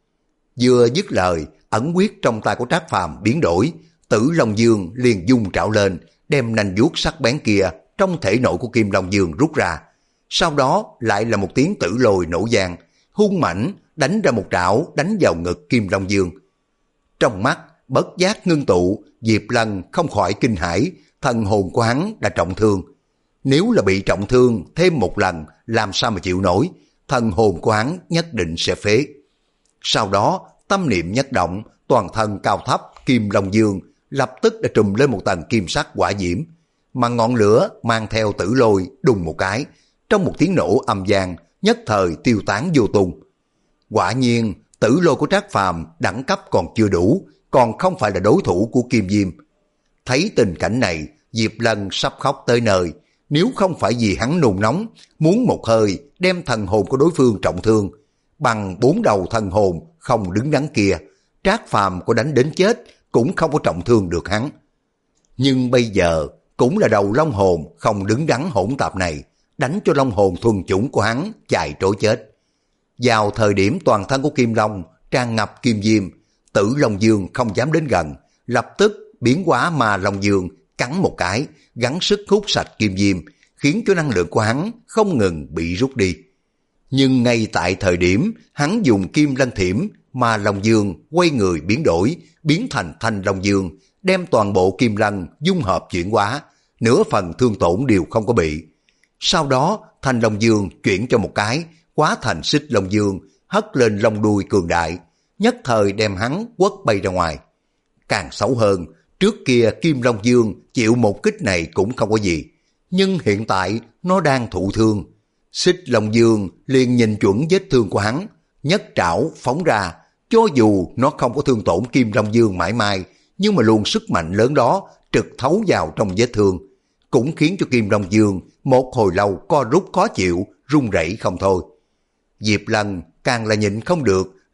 Vừa dứt lời, ẩn quyết trong tay của Trác Phàm biến đổi, Tử Long Dương liền dung trảo lên, đem nanh vuốt sắc bén kia trong thể nội của Kim Long Dương rút ra. Sau đó lại là một tiếng tử lôi nổ vang, hung mãnh đánh ra một trảo đánh vào ngực Kim Long Dương. Trong mắt bất giác ngưng tụ, Diệp Lân không khỏi kinh hãi, thần hồn của hắn đã trọng thương. Nếu là bị trọng thương thêm một lần, làm sao mà chịu nổi, thần hồn của hắn nhất định sẽ phế. Sau đó, tâm niệm nhất động, toàn thân cao thấp Kim Long Dương lập tức đã trùm lên một tầng kim sắc hỏa diễm, mà ngọn lửa mang theo tử lôi đùng một cái, trong một tiếng nổ âm vang, nhất thời tiêu tán vô tung. Quả nhiên, tử lôi của Trác Phàm đẳng cấp còn chưa đủ, còn không phải là đối thủ của Kim Diêm. Thấy tình cảnh này, Diệp Lân sắp khóc tới nơi, nếu không phải vì hắn nôn nóng, muốn một hơi đem thần hồn của đối phương trọng thương, bằng bốn đầu thần hồn không đứng đắn kia, Trác Phàm có đánh đến chết cũng không có trọng thương được hắn. Nhưng bây giờ cũng là đầu long hồn không đứng đắn hỗn tạp này, đánh cho long hồn thuần chủng của hắn chạy trối chết. Vào thời điểm toàn thân của Kim Long tràn ngập kim diêm, Tử Long Dương không dám đến gần, lập tức biến hóa mà Long Dương cắn một cái, gắng sức hút sạch kim diêm, khiến cho năng lượng của hắn không ngừng bị rút đi. Nhưng ngay tại thời điểm hắn dùng kim lân thiểm, mà Long Dương quay người biến đổi, biến thành Thanh Long Dương, đem toàn bộ kim lân dung hợp chuyển hóa, nửa phần thương tổn đều không có bị. Sau đó Thanh Long Dương chuyển cho một cái, hóa thành Xích Long Dương, hất lên lông đuôi cường đại, nhất thời đem hắn quất bay ra ngoài. Càng xấu hơn, trước kia Kim Long Dương chịu một kích này cũng không có gì, nhưng hiện tại nó đang thụ thương. Xích Long Dương liền nhìn chuẩn vết thương của hắn, nhất trảo phóng ra, cho dù nó không có thương tổn Kim Long Dương mãi mai, nhưng mà luồng sức mạnh lớn đó trực thấu vào trong vết thương, cũng khiến cho Kim Long Dương một hồi lâu co rút khó chịu, run rẩy không thôi. Diệp Lân càng là nhịn không được,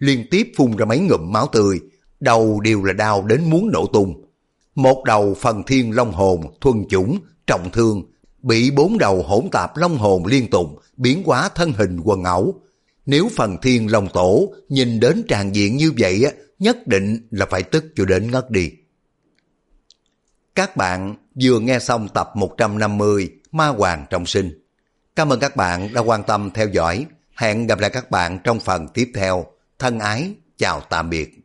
liên tiếp phun ra mấy ngụm máu tươi, đầu đều là đau đến muốn nổ tung. Một đầu phần thiên long hồn thuần chủng, trọng thương, bị bốn đầu hỗn tạp long hồn liên tục biến hóa thân hình quần ảo. Nếu phần thiên long tổ nhìn đến tràn diện như vậy á, nhất định là phải tức cho đến ngất đi. Các bạn vừa nghe xong tập một trăm năm mươi Ma Hoàng Trọng Sinh. Cảm ơn các bạn đã quan tâm theo dõi. Hẹn gặp lại các bạn trong phần tiếp theo. Thân ái, chào tạm biệt.